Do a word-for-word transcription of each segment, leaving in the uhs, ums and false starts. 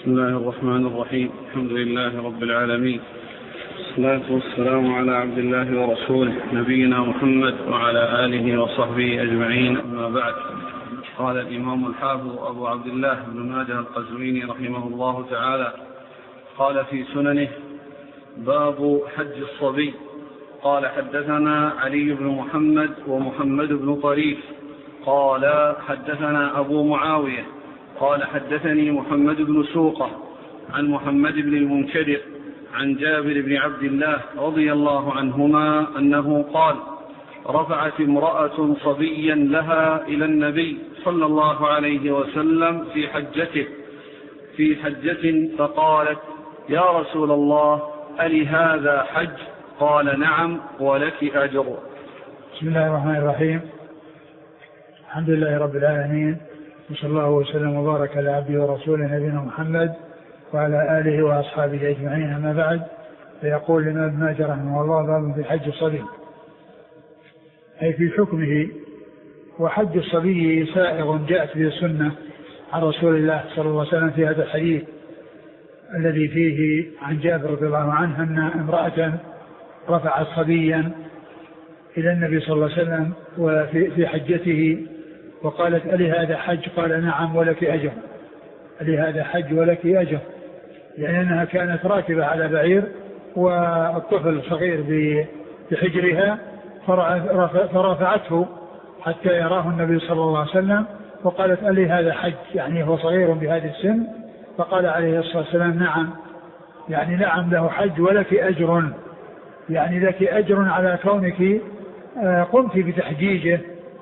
بسم الله الرحمن الرحيم. الحمد لله رب العالمين، والصلاة والسلام على عبد الله ورسوله نبينا محمد وعلى آله وصحبه أجمعين، أما بعد. قال الإمام الحافظ أبو عبد الله بن ماجه القزويني رحمه الله تعالى قال في سننه: باب حج الصبي. قال: حدثنا علي بن محمد ومحمد بن طريف قال: حدثنا أبو معاوية قال: حدثني محمد بن سوقة عن محمد بن المنكدر عن جابر بن عبد الله رضي الله عنهما أنه قال: رفعت امرأة صبيا لها إلى النبي صلى الله عليه وسلم في حجته في حجة فقالت: يا رسول الله، ألهذا حج؟ قال: نعم، ولك أجر. بسم الله الرحمن الرحيم. الحمد لله رب العالمين، وصلى الله وسلم وبارك على عبده ورسوله نبينا محمد وعلى آله وأصحابه أجمعين، أما بعد. فيقول الإمام ابن ماجه رحمه الله: باب في حج الصبي، أي في حكمه. وحج الصبي سائغ جاءت به السنة عن رسول الله صلى الله عليه وسلم في هذا الحديث الذي فيه عن جابر رضي الله عنه أن امرأة رفعت صبيا إلى النبي صلى الله عليه وسلم وفي في حجته وقالت: ألي هذا حج؟ قال: نعم، ولك أجر. ألي هذا حج ولك أجر، لأنها كانت راكبة على بعير والطفل صغير بحجرها فرفعته حتى يراه النبي صلى الله عليه وسلم، وقالت: ألي هذا حج؟ يعني هو صغير بهذه السن. فقال عليه الصلاة والسلام: نعم، يعني نعم له حج ولك أجر، يعني لك أجر على كونك قمت بتحجيجه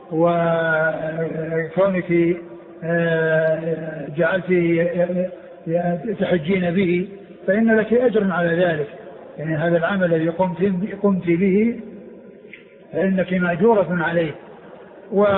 وكونك جعلت تحجين به، فإن لك أجر على ذلك. يعني هذا العمل الذي قمت, قمت به فإنك مأجورة عليه. و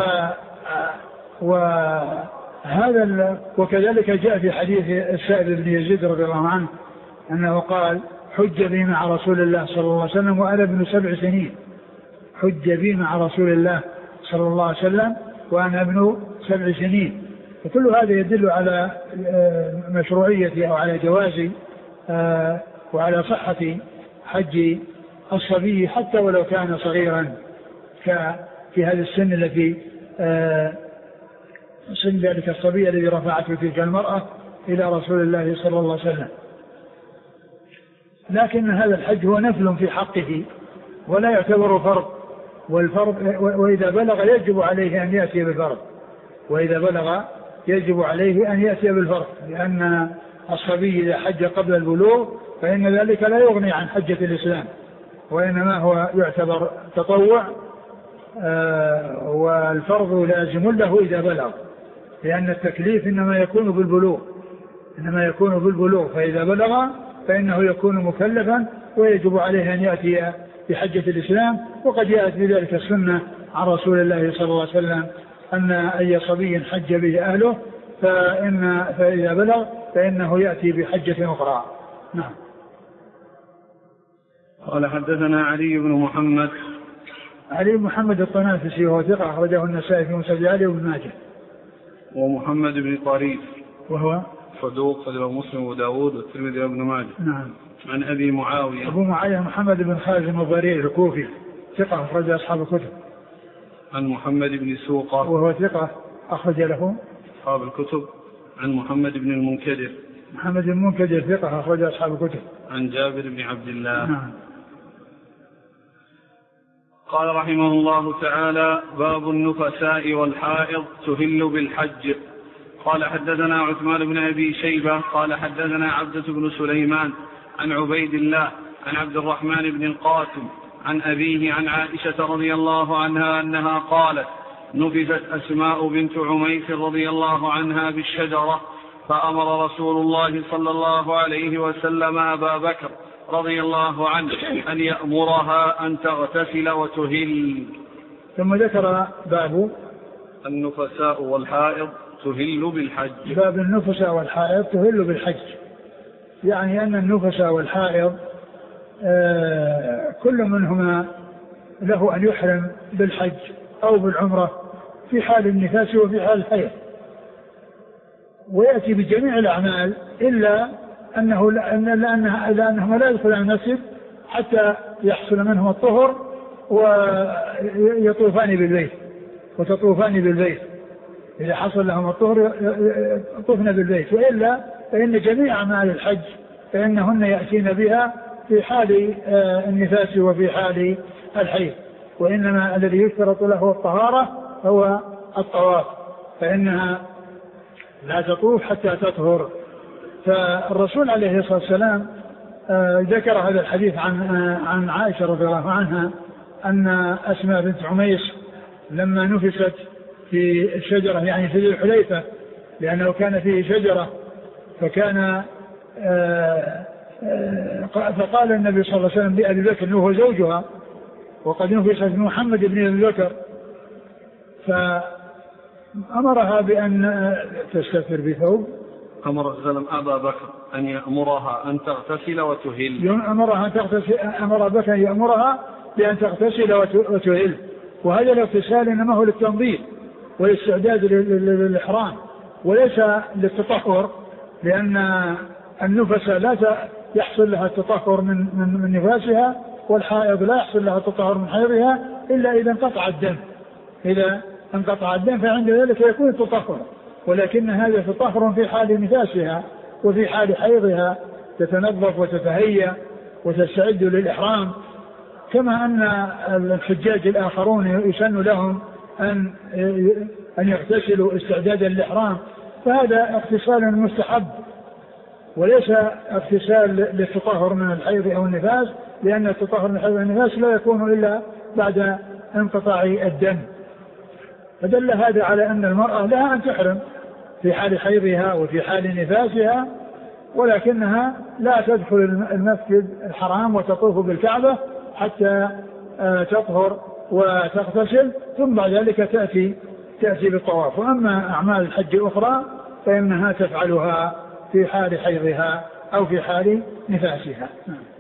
وهذا وكذلك جاء في حديث السائب بن يزيد رضي الله عنه أنه قال: حج بي مع رسول الله صلى الله عليه وسلم وأنا ابن سبع سنين. حج بي مع رسول الله صلى الله عليه وسلم وأنا ابن سبع سنين. فكل هذا يدل على مشروعية أو على جواز وعلى صحة حج الصبي حتى ولو كان صغيرا في هذا السن التي سن ذلك الصبي الذي رفعته تلك المرأة إلى رسول الله صلى الله عليه وسلم. لكن هذا الحج هو نفل في حقه ولا يعتبر فرض، والفرض وإذا بلغ يجب عليه أن يأتي بالفرض، وإذا بلغ يجب عليه أن يأتي بالفرض، لأن الصبي إذا حج قبل البلوغ فإن ذلك لا يغني عن حجة الإسلام، وإنما هو يعتبر تطوع، آه والفرض لازم له إذا بلغ، لأن التكليف إنما يكون بالبلوغ إنما يكون بالبلوغ فإذا بلغ فإنه يكون مكلفا ويجب عليه أن يأتي بحجة الإسلام. وقد جاءت بذلك السنة عن رسول الله صلى الله عليه وسلم أن أي صبي حج به أهله فإن فإذا بلغ فإنه يأتي بحجة أخرى. نعم. قال: حدثنا علي بن محمد. علي بن محمد الطنافسي وهو ثقة أخرجه النسائي في مسند علي وابن ماجه. ومحمد بن طريف وهو صدوق أخرجه مسلم وداود والترمذي وابن ماجه. نعم. عن أبي معاوية. أبو معاوية محمد بن خازم الضرير الكوفي ثقة أخرج أصحاب الكتب. عن محمد بن سوقة وهو ثقة أخرج له أصحاب الكتب. عن محمد بن المنكدر. محمد بن المنكدر ثقة أخرج أصحاب الكتب. عن جابر بن عبد الله. نعم. قال رحمه الله تعالى: باب النفساء والحائض تهل بالحج. قال: حدثنا عثمان بن أبي شيبة قال: حدثنا عبدة بن سليمان عن عبيد الله عن عبد الرحمن بن القاسم عن أبيه عن عائشة رضي الله عنها أنها قالت: نفست أسماء بنت عميس رضي الله عنها بالشجرة، فأمر رسول الله صلى الله عليه وسلم أبا بكر رضي الله عنه أن يأمرها أن تغتسل وتهل. ثم ذكر باب النفساء والحائض تهل بالحج. باب النفساء والحائض تهل بالحج، يعني أن النفساء والحائض آه كل منهما له أن يحرم بالحج أو بالعمرة في حال النفاس وفي حال الحيض. ويأتي بجميع الأعمال إلا أنه لأنها لأنهما لا يدخلان المسجد حتى يحصل منهم الطهر ويطوفان بالبيت وتطوفان بالبيت. إذا حصل لهم الطهر يطوفن بالبيت، وإلا فإن جميع أعمال الحج فإنهن يأتين بها في حال النفاس وفي حال الحيض، وإنما الذي يشترط له الطهارة هو الطواف، فإنها لا تطوف حتى تطهر. فالرسول عليه الصلاة والسلام ذكر هذا الحديث عن عن عائشة رضي الله عنها أن أسماء بنت عميس لما نفست في الشجرة يعني في ذي الحليفة، لأنه كان فيه شجرة، فكان فقال النبي صلى الله عليه وسلم لأبي بكر أنه هو زوجها وقد نفست محمد بن أبي بكر، فأمرها بأن تستتر بثوب. أمر السلام أبا بكر أن يأمرها أن تغتسل وتهل. أمرها أن تغتسل، أمر بكر أن يأمرها بأن تغتسل وتهل، وهذا الاغتسال إنما هو للتنظيف والاستعداد للإحرام وليس للتطهر، لأن النفس لا يحصل لها التطهر من من من نفاسها، والحائض لا يحصل لها التطهر من حيضها إلا إذا انقطع الدم. إذا انقطع الدم فعند ذلك يكون التطهر، ولكن هذا تطهر في حال نفاسها وفي حال حيضها تتنظف وتتهيأ وتستعد للإحرام. كما أن الحجاج الآخرون يسن لهم أن أن يغتسلوا استعدادا للإحرام، فهذا اغتسال مستحب وليس اغتسال للتطهر من الحيض أو النفاس، لأن التطهر من الحيض والنفاس لا يكون إلا بعد انقطاع الدم. فدل هذا على أن المرأة لها أن تحرم في حال حيضها وفي حال نفاسها، ولكنها لا تدخل المسجد الحرام وتطوف بالكعبة حتى تطهر وتغتسل، ثم بعد ذلك تأتي تأتي بالطواف. وأما أعمال الحج الأخرى فإنها تفعلها في حال حيضها أو في حال نفاسها.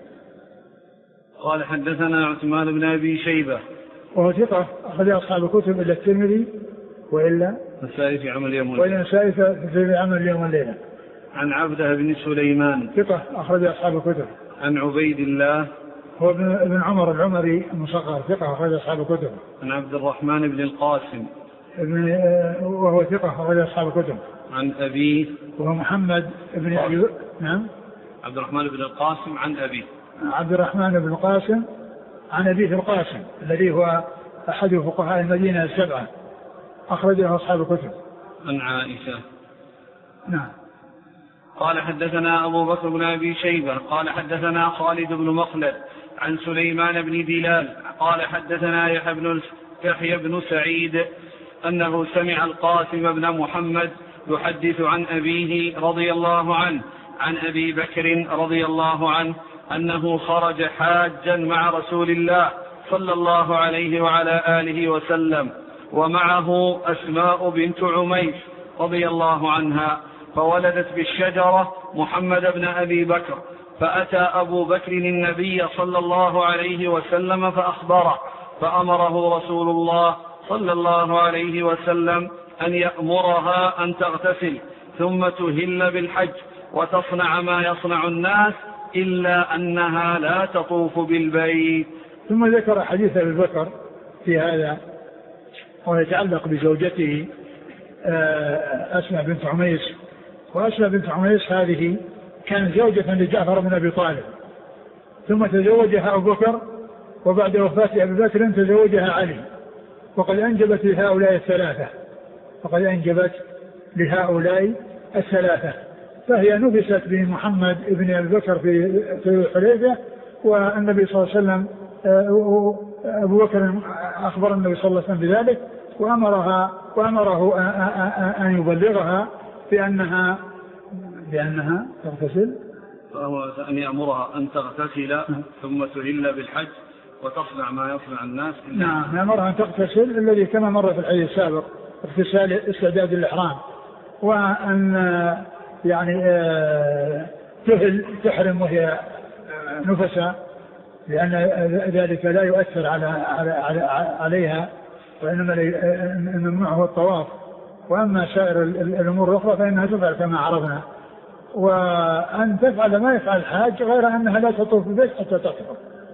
قال حدثنا عثمان بن أبي شيبة وهو ثقة أخرج أصحاب الكتب إلا الترمذي وإلا النسائي في عمل يوم والليلة وإلا النسائي في عمل يوم الليلة. عن عبده بن سليمان ثقة أخرج أصحاب الكتب. عن عبيد الله هو ابن عمر العمري المصغر ثقة أخرج أصحاب الكتب. عن عبد الرحمن بن القاسم ابن وهو ثقة أخرج أصحاب الكتب. عن أبيه وهو محمد بن أبي نعم عبد الرحمن بن القاسم عن أبيه عبد الرحمن بن القاسم عن أبيه القاسم الذي هو أحد فقهاء المدينة السبعة أخرجه أصحاب الكتب. عن عائشة. نعم. قال حدثنا أبو بكر بن أبي شيبة قال حدثنا خالد بن مخلد عن سليمان بن بلال قال حدثنا يحيى بن سعيد أنه سمع القاسم بن محمد يحدث عن أبيه رضي الله عنه عن أبي بكر رضي الله عنه أنه خرج حاجا مع رسول الله صلى الله عليه وعلى آله وسلم ومعه أسماء بنت عميس رضي الله عنها، فولدت بالشجرة محمد بن أبي بكر، فأتى أبو بكر النبي صلى الله عليه وسلم فأخبره، فأمره رسول الله صلى الله عليه وسلم أن يأمرها أن تغتسل ثم تهل بالحج وتصنع ما يصنع الناس إلا أنها لا تطوف بالبيت. ثم ذكر حديث أبي بكر في هذا ويتعلق بزوجته أسماء بنت عميس. وأسماء بنت عميس هذه كانت زوجة لجعفر بن أبي طالب، ثم تزوجها أبو بكر، وبعد وفاة أبي بكر تزوجها علي، وقد أنجبت لهؤلاء الثلاثة وقد أنجبت لهؤلاء الثلاثة فهي نفست بمحمد بن أبي بكر في الحليفة، والنبي صلى الله عليه وسلم أبو بكر أخبر النبي صلى الله عليه وسلم بذلك وأمرها وأمره أن يبلغها بأنها بأنها تغتسل، فهو أن يأمرها أن تغتسل ثم تهل بالحج وتصنع ما يصنع الناس. نعم، أمرها أن تغتسل الذي كما مر في الحديث السابق اغتسال استعداد الإحرام، وأن يعني تهل تحرم وهي نفسها، لأن ذلك لا يؤثر على على عليها، وإنما الممنوع هو الطواف وأما سائر الأمور الأخرى فإنها تفعل كما عرفنا. وأن تفعل ما يفعل الحاج غير أنها لا تطوف بالبيت حتى تطهر.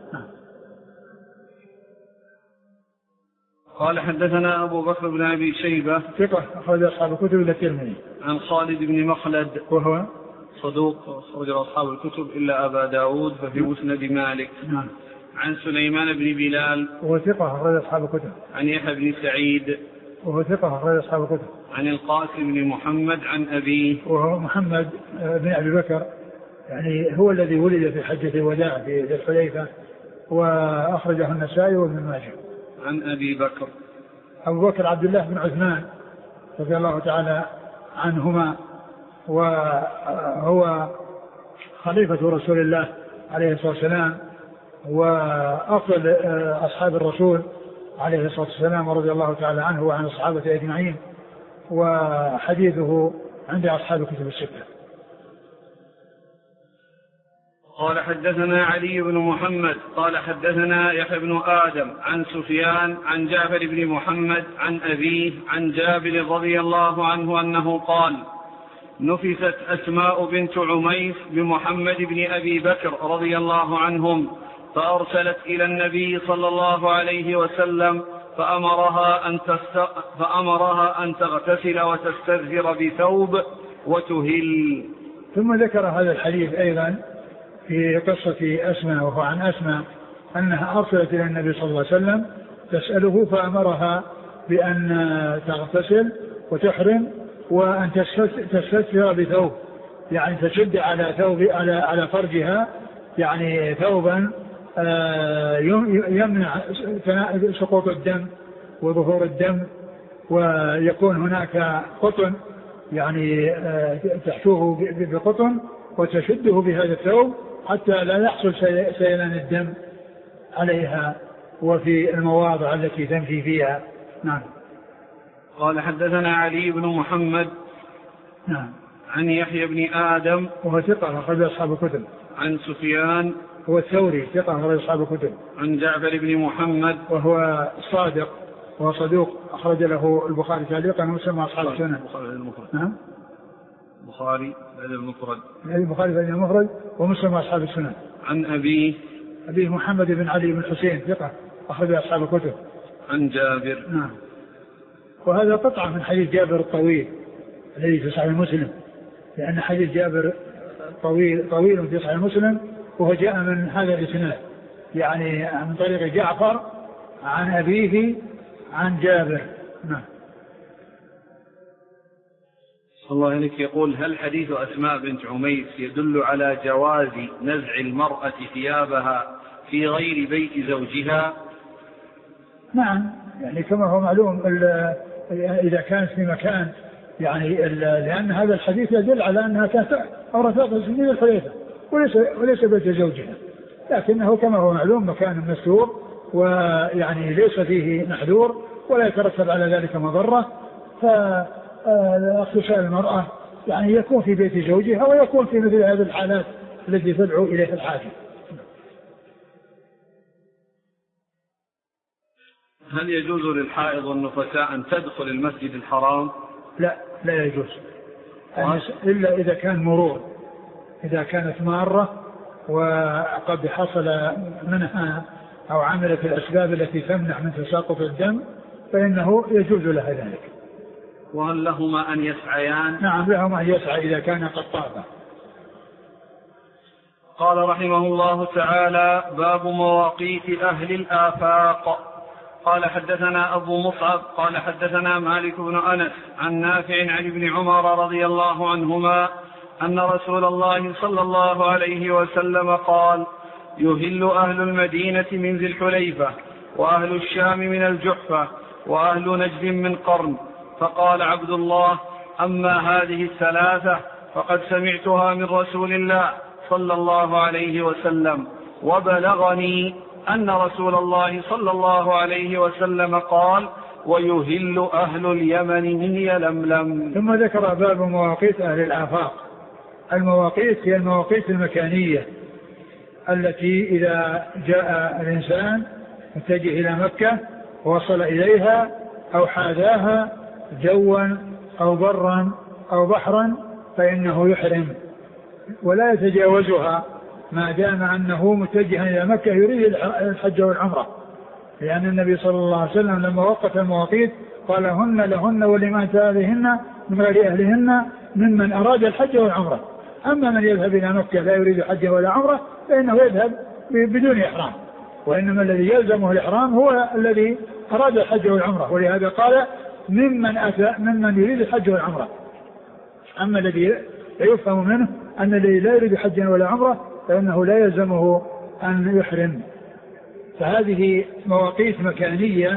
قال حدثنا أبو بكر بن أبي شيبة ثقة أخرج أصحاب الكتب إلا الترمذي. عن خالد بن مخلد وهو صدوق أخرج أصحاب الكتب إلا أبا داود ففي مسند مالك. نعم. عن سليمان بن بلال وهو ثقة أخرج أصحاب الكتب. عن يحيى بن سعيد وهو ثقة أخرج أصحاب الكتب. عن القاسم بن محمد عن أبيه وهو محمد بن أبي بكر، يعني هو الذي ولد في حجة الوداع في ذي الحليفة، وأخرجه النسائي وابن ماجه. عن أبي بكر أبو بكر عبد الله بن عثمان رضي الله تعالى عنهما، وهو خليفة رسول الله عليه الصلاة والسلام وأفضل أصحاب الرسول عليه الصلاة والسلام ورضي الله تعالى عنه وعن الصحابة أجمعين، وحديثه عند أصحاب الكتب الستة. قال حدثنا علي بن محمد قال حدثنا يحيى بن آدم عن سفيان عن جعفر بن محمد عن أبيه عن جابر رضي الله عنه أنه قال: نفست أسماء بنت عميس بمحمد بن أبي بكر رضي الله عنهم، فأرسلت إلى النبي صلى الله عليه وسلم فأمرها أن, تست... فأمرها أن تغتسل وتستذهر بثوب وتهل. ثم ذكر هذا الحديث أيضا في قصة أسماء، وهو عن أسماء أنها أرسلت إلى النبي صلى الله عليه وسلم تسأله فأمرها بأن تغتسل وتحرم وأن تستثر بثوب، يعني تشد على ثوب على على فرجها، يعني ثوبا يمنع سقوط الدم وظهور الدم، ويكون هناك قطن يعني تحشوه بقطن وتشده بهذا الثوب حتى لا يحصل سيلان الدم عليها وفي المواضع التي تمشي فيها. نعم. قال حدثنا علي بن محمد نعم عن يحيى بن آدم وهو ثقة أخرج أصحاب الكتب. عن سفيان هو الثوري ثقة أخرج أصحاب الكتب. عن جعفر بن محمد وهو صادق وهو صدوق أخرج له البخاري تعليقا ومسلم أصحاب السنن. نعم. البخاري بعد المفرد. البخاري بعد المفرد ومسلم أصحاب السنن. عن أبيه أبيه محمد بن علي بن حسين ثقة أخرج أصحاب الكتب. عن جابر. نعم. وهذا قطعة من حديث جابر الطويل الذي في صحيح مسلم، لأن حديث جابر طويل طويل في صحيح مسلم، وهو جاء من هذا الإسناد، يعني من طريق جعفر عن أبيه عن جابر. نعم. صلى الله عليك يقول: هل حديث أسماء بنت عميس يدل على جواز نزع المرأة ثيابها في غير بيت زوجها؟ نعم، يعني كما هو معلوم إذا كانت في مكان، يعني لأن هذا الحديث يدل على أنها كانت أورثات سنين الخليفة وليس وليس بيت زوجها، لكنه كما هو معلوم مكان مستور ويعني ليس فيه محذور ولا يترتب على ذلك مضرة، فاغتسال المرأة يعني يكون في بيت زوجها ويكون في مثل هذه الحالات التي تدعو إليها الحاجة. هل يجوز للحائض والنفساء أن تدخل المسجد الحرام؟ لا لا يجوز، يعني إلا إذا كان مرور، إذا كانت مارة وقد حصل منها أو عملت الأسباب التي تمنع من تساقط الدم فإنه يجوز لها ذلك. وهل لهما أن يسعيان؟ نعم لهما أن يسعى إذا كان قد طاف. قال رحمه الله تعالى: باب مواقيت أهل الآفاق. قال حدثنا أبو مصعب قال حدثنا مالك بن أنس عن نافع عن ابن عمر رضي الله عنهما أن رسول الله صلى الله عليه وسلم قال: يهل أهل المدينة من ذي الحليفة، وأهل الشام من الجحفة، وأهل نجد من قرن. فقال عبد الله: أما هذه الثلاثة فقد سمعتها من رسول الله صلى الله عليه وسلم، وبلغني أن رسول الله صلى الله عليه وسلم قال: ويهل أهل اليمن من يلملم. ثم ذكر باب مواقيت أهل الآفاق. المواقيت هي المواقيت المكانية التي إذا جاء الإنسان متجه إلى مكة ووصل إليها أو حاذاها جوا أو برا أو بحرا فإنه يحرم ولا يتجاوزها ما دام أنه متجها إلى مكة يريد الحج والعمرة، لأن النبي صلى الله عليه وسلم لما وقت المواقيت قال هن لهن ولمن أتى بهن من غير أهلهن ممن أراد الحج والعمرة. أما من يذهب إلى مكة لا يريد حج ولا عمرة فإنه يذهب بدون إحرام، وإنما الذي يلزمه الإحرام هو الذي أراد الحج والعمرة، ولهذا قال ممن أتى ممن يريد الحج والعمرة. أما الذي يفهم منه أن الذي لا يريد حجا ولا عمرة فإنه لا يلزمه أن يحرم. فهذه مواقيت مكانية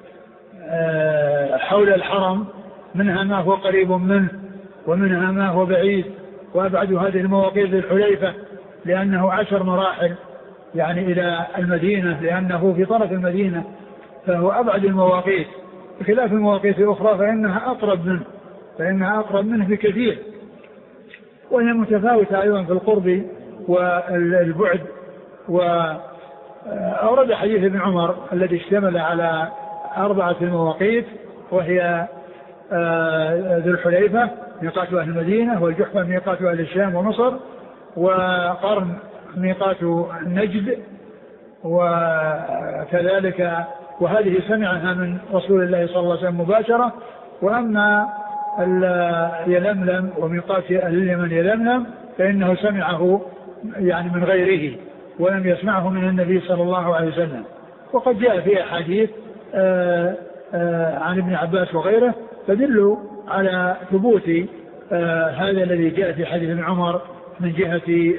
حول الحرم، منها ما هو قريب منه ومنها ما هو بعيد، وأبعد هذه المواقيت الحليفة لأنه عشر مراحل يعني إلى المدينة، لأنه في طرف المدينة فهو أبعد المواقيت، بخلاف المواقيت الأخرى فإنها أقرب منه فإنها أقرب منه بكثير، وهي متفاوتة أيضا في القرب والبعد. وأورد حديث ابن عمر الذي اشتمل على أربعة مواقيت، وهي ذو الحليفة ميقات أهل المدينة، والجحفة ميقات أهل الشام ومصر، وقرن ميقات نجد، وكذلك وهذه سمعها من رسول الله صلى الله عليه وسلم مباشرة. وأما يلملم وميقات أهل اليمن يلملم فإنه سمعه يعني من غيره ولم يسمعه من النبي صلى الله عليه وسلم. وقد جاء في أحاديث عن ابن عباس وغيره تدل على ثبوت هذا الذي جاء في حديث ابن عمر من جهة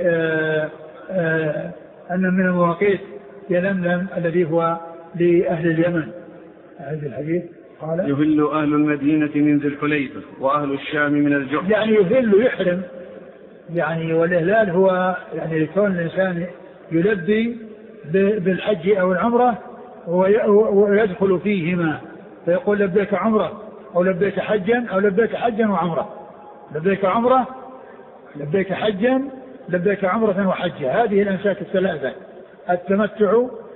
أن من المواقيت يلملم الذي هو لأهل اليمن. هذا الحديث قال يهل أهل المدينة من ذي الحليفة وأهل الشام من الجحفة، يعني يهل يحرم يعني، والإهلال هو يعني كون الإنسان يلبي بالحج أو العمرة ويدخل فيهما فيقول لبيك عمرة أو لبيك حجا أو لبيك حجا وعمرة، لبيك عمرة لبيك حجا لبيك عمرة وحجة. هذه الأنساك الثلاثة التمتع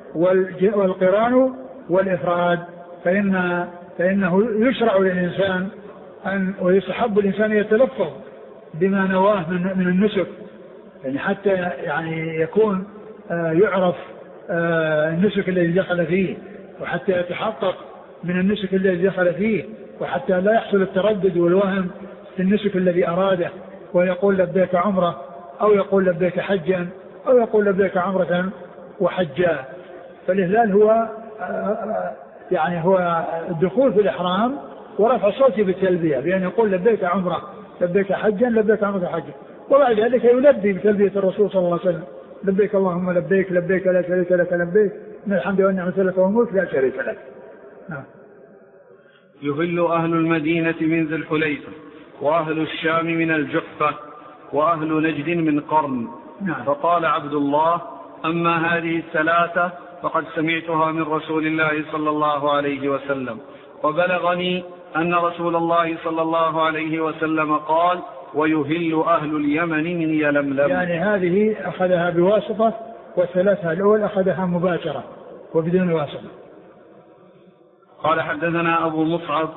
والقران والإفراد، فإن فإنه يشرع للإنسان أن ويستحب الإنسان يتلفظ بما نواه من, من النسك، يعني حتى يعني يكون آه يعرف آه النسك الذي دخل فيه، وحتى يتحقق من النسك الذي دخل فيه، وحتى لا يحصل التردد والوهم في النسك الذي أراده، ويقول لبيك عمرة أو يقول لبيك حجا أو يقول لبيك عمرة وحجا. فالإهلال هو آه يعني هو الدخول في الإحرام ورفع الصوت بالتلبية بأن يقول لبيك عمرة لبيك حجا لبيك عمرة حجا، وبعد ذلك يلبي بتلبية الرسول صلى الله عليه وسلم لبيك اللهم لبيك لبيك لا شريك لك لبيك من الحمد والنعمة لك والملك لا شريك لك. نعم. يهل أهل المدينة من ذي الحليفة وأهل الشام من الجحفة وأهل نجد من قرن. نعم. فقال عبد الله أما هذه الثلاثة فقد سمعتها من رسول الله صلى الله عليه وسلم، وبلغني أن رسول الله صلى الله عليه وسلم قال ويهل أهل اليمن من يلملم. يعني هذه أخذها بواسطة والثلاثة الأول أخذها مباشرة وبدون واسطة. قال حدثنا أبو مصعب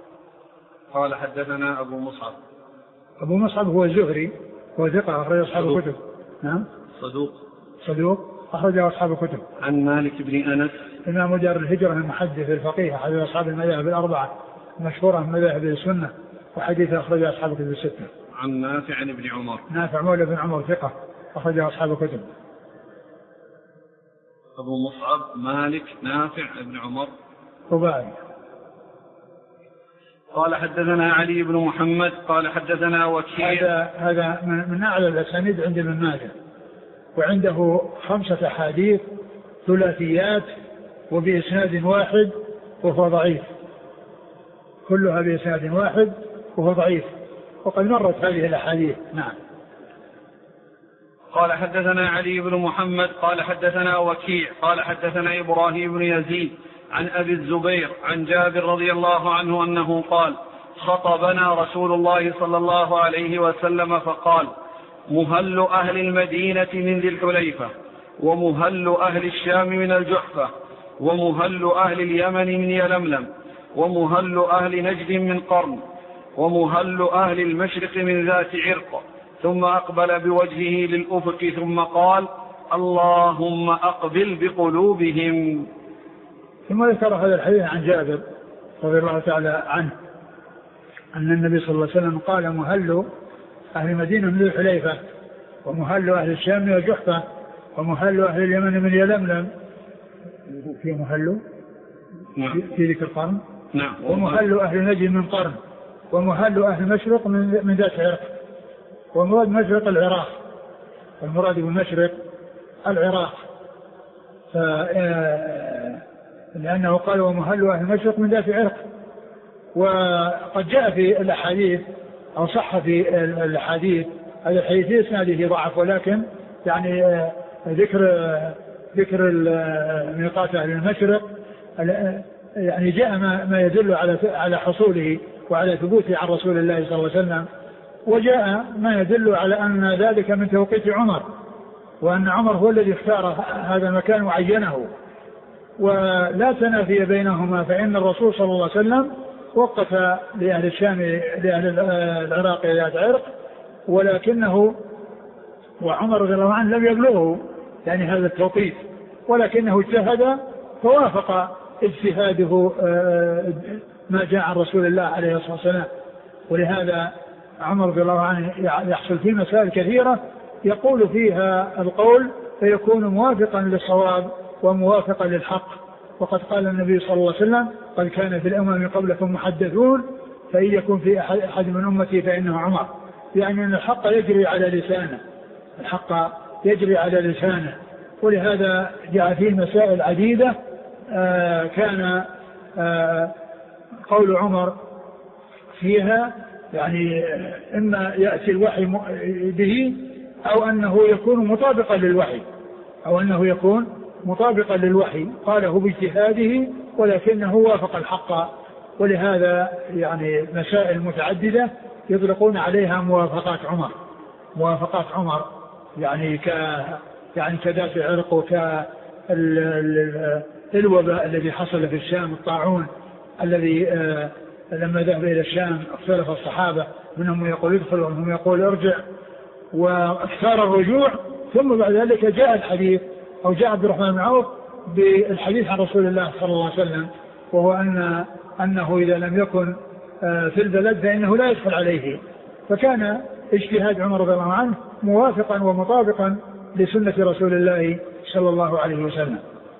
قال حدثنا أبو مصعب أبو مصعب هو الزهري هو ثقة أخرج أصحاب الكتب. نعم صدوق صدوق أخرج أصحاب الكتب. عن مالك بن أنس إمام دار الهجرة المحدث الفقيه أحد أصحاب المذاهب الأربعة مشهورة من مذاهب السنة، وحديث أخرج أصحاب الكتب الستة. عن نافع بن عمر نافع مولى بن عمر ثقة أخرج أصحاب الكتب. أبو مصعب مالك نافع بن عمر رباعي. قال حدثنا علي بن محمد قال حدثنا وكيع. هذا هذا من أعلى الأسانيد عند ابن ماجه، وعنده خمسة أحاديث ثلاثيات وبإسناد واحد وهو ضعيف، كلها بإسناد واحد وهو ضعيف، وقد مرت هذه الأحاديث. نعم. قال حدثنا علي بن محمد قال حدثنا وكيع قال حدثنا إبراهيم بن يزيد عن أبي الزبير عن جابر رضي الله عنه أنه قال خطبنا رسول الله صلى الله عليه وسلم فقال مهل أهل المدينة من ذي الحليفة ومهل أهل الشام من الجحفة ومهل أهل اليمن من يلملم ومهل أهل نجد من قرن ومهل أهل المشرق من ذات عرق، ثم أقبل بوجهه للأفق ثم قال اللهم أقبل بقلوبهم. ثم ذكر هذا الحديث عن جابر رضي الله تعالى عنه أن النبي صلى الله عليه وسلم قال مهل أهل المدينة من ذي الحليفة، ومهل أهل الشام من الجحفة، ومهل أهل اليمن من يلملم، في مهل نعم. في ذكر القرن نعم. ومهل أهل نجد من قرن، ومهل أهل المشرق من, من ذات عرق. ومراد مشرق العراق، والمراد بالمشرق العراق، لأنه قال ومهل أهل المشرق من ذات عرق. وقد جاء في الأحاديث أو صح في الأحاديث هذا الحديث في إسناده ضعف، ولكن يعني ذكر ذكر ميقات أهل المشرق يعني جاء ما, ما يدل على على حصوله وعلى ثبوته عن رسول الله صلى الله عليه وسلم، وجاء ما يدل على أن ذلك من توقيت عمر، وأن عمر هو الذي اختار هذا المكان وعينه، ولا تنافي بينهما، فإن الرسول صلى الله عليه وسلم وقف لأهل الشام لأهل العراق ذات عرق، ولكنه وعمر رضي الله عنه لم يبلغه يعني هذا التوقيت، ولكنه اجتهد فوافق اجتهاده ما جاء عن رسول الله عليه الصلاة والسلام. ولهذا عمر رضي الله عنه يحصل فيه مسائل كثيرة يقول فيها القول فيكون موافقا للصواب وموافقا للحق. وقد قال النبي صلى الله عليه وسلم قد كان في الأمم قبلكم محدثون فإن يكن في أحد من أمتي فإنه عمر، يعني أن الحق يجري على لسانه، الحق يجري على لسانه. ولهذا جاء فيه مسائل عديدة آه كان آه قول عمر فيها يعني إما يأتي الوحي به أو أنه يكون مطابقا للوحي أو أنه يكون مطابقا للوحي، قاله باجتهاده ولكنه وافق الحق. ولهذا يعني مسائل متعددة يطلقون عليها موافقات عمر، موافقات عمر يعني ك يعني كذات عرق وكالوباء الذي حصل في الشام، الطاعون الذي آه لما ذهب إلى الشام اختلف الصحابة، منهم يقول ادخل ومنهم يقول ارجع، واختار الرجوع. ثم بعد ذلك جاء الحديث أو جاء عبد الرحمن بن عوف بالحديث عن رسول الله صلى الله عليه وسلم، وهو أن أنه إذا لم يكن في البلد فإنه لا يدخل عليه. فكان اجتهاد عمر رضي الله عنه موافقا ومطابقا لسنة رسول الله صلى الله عليه وسلم.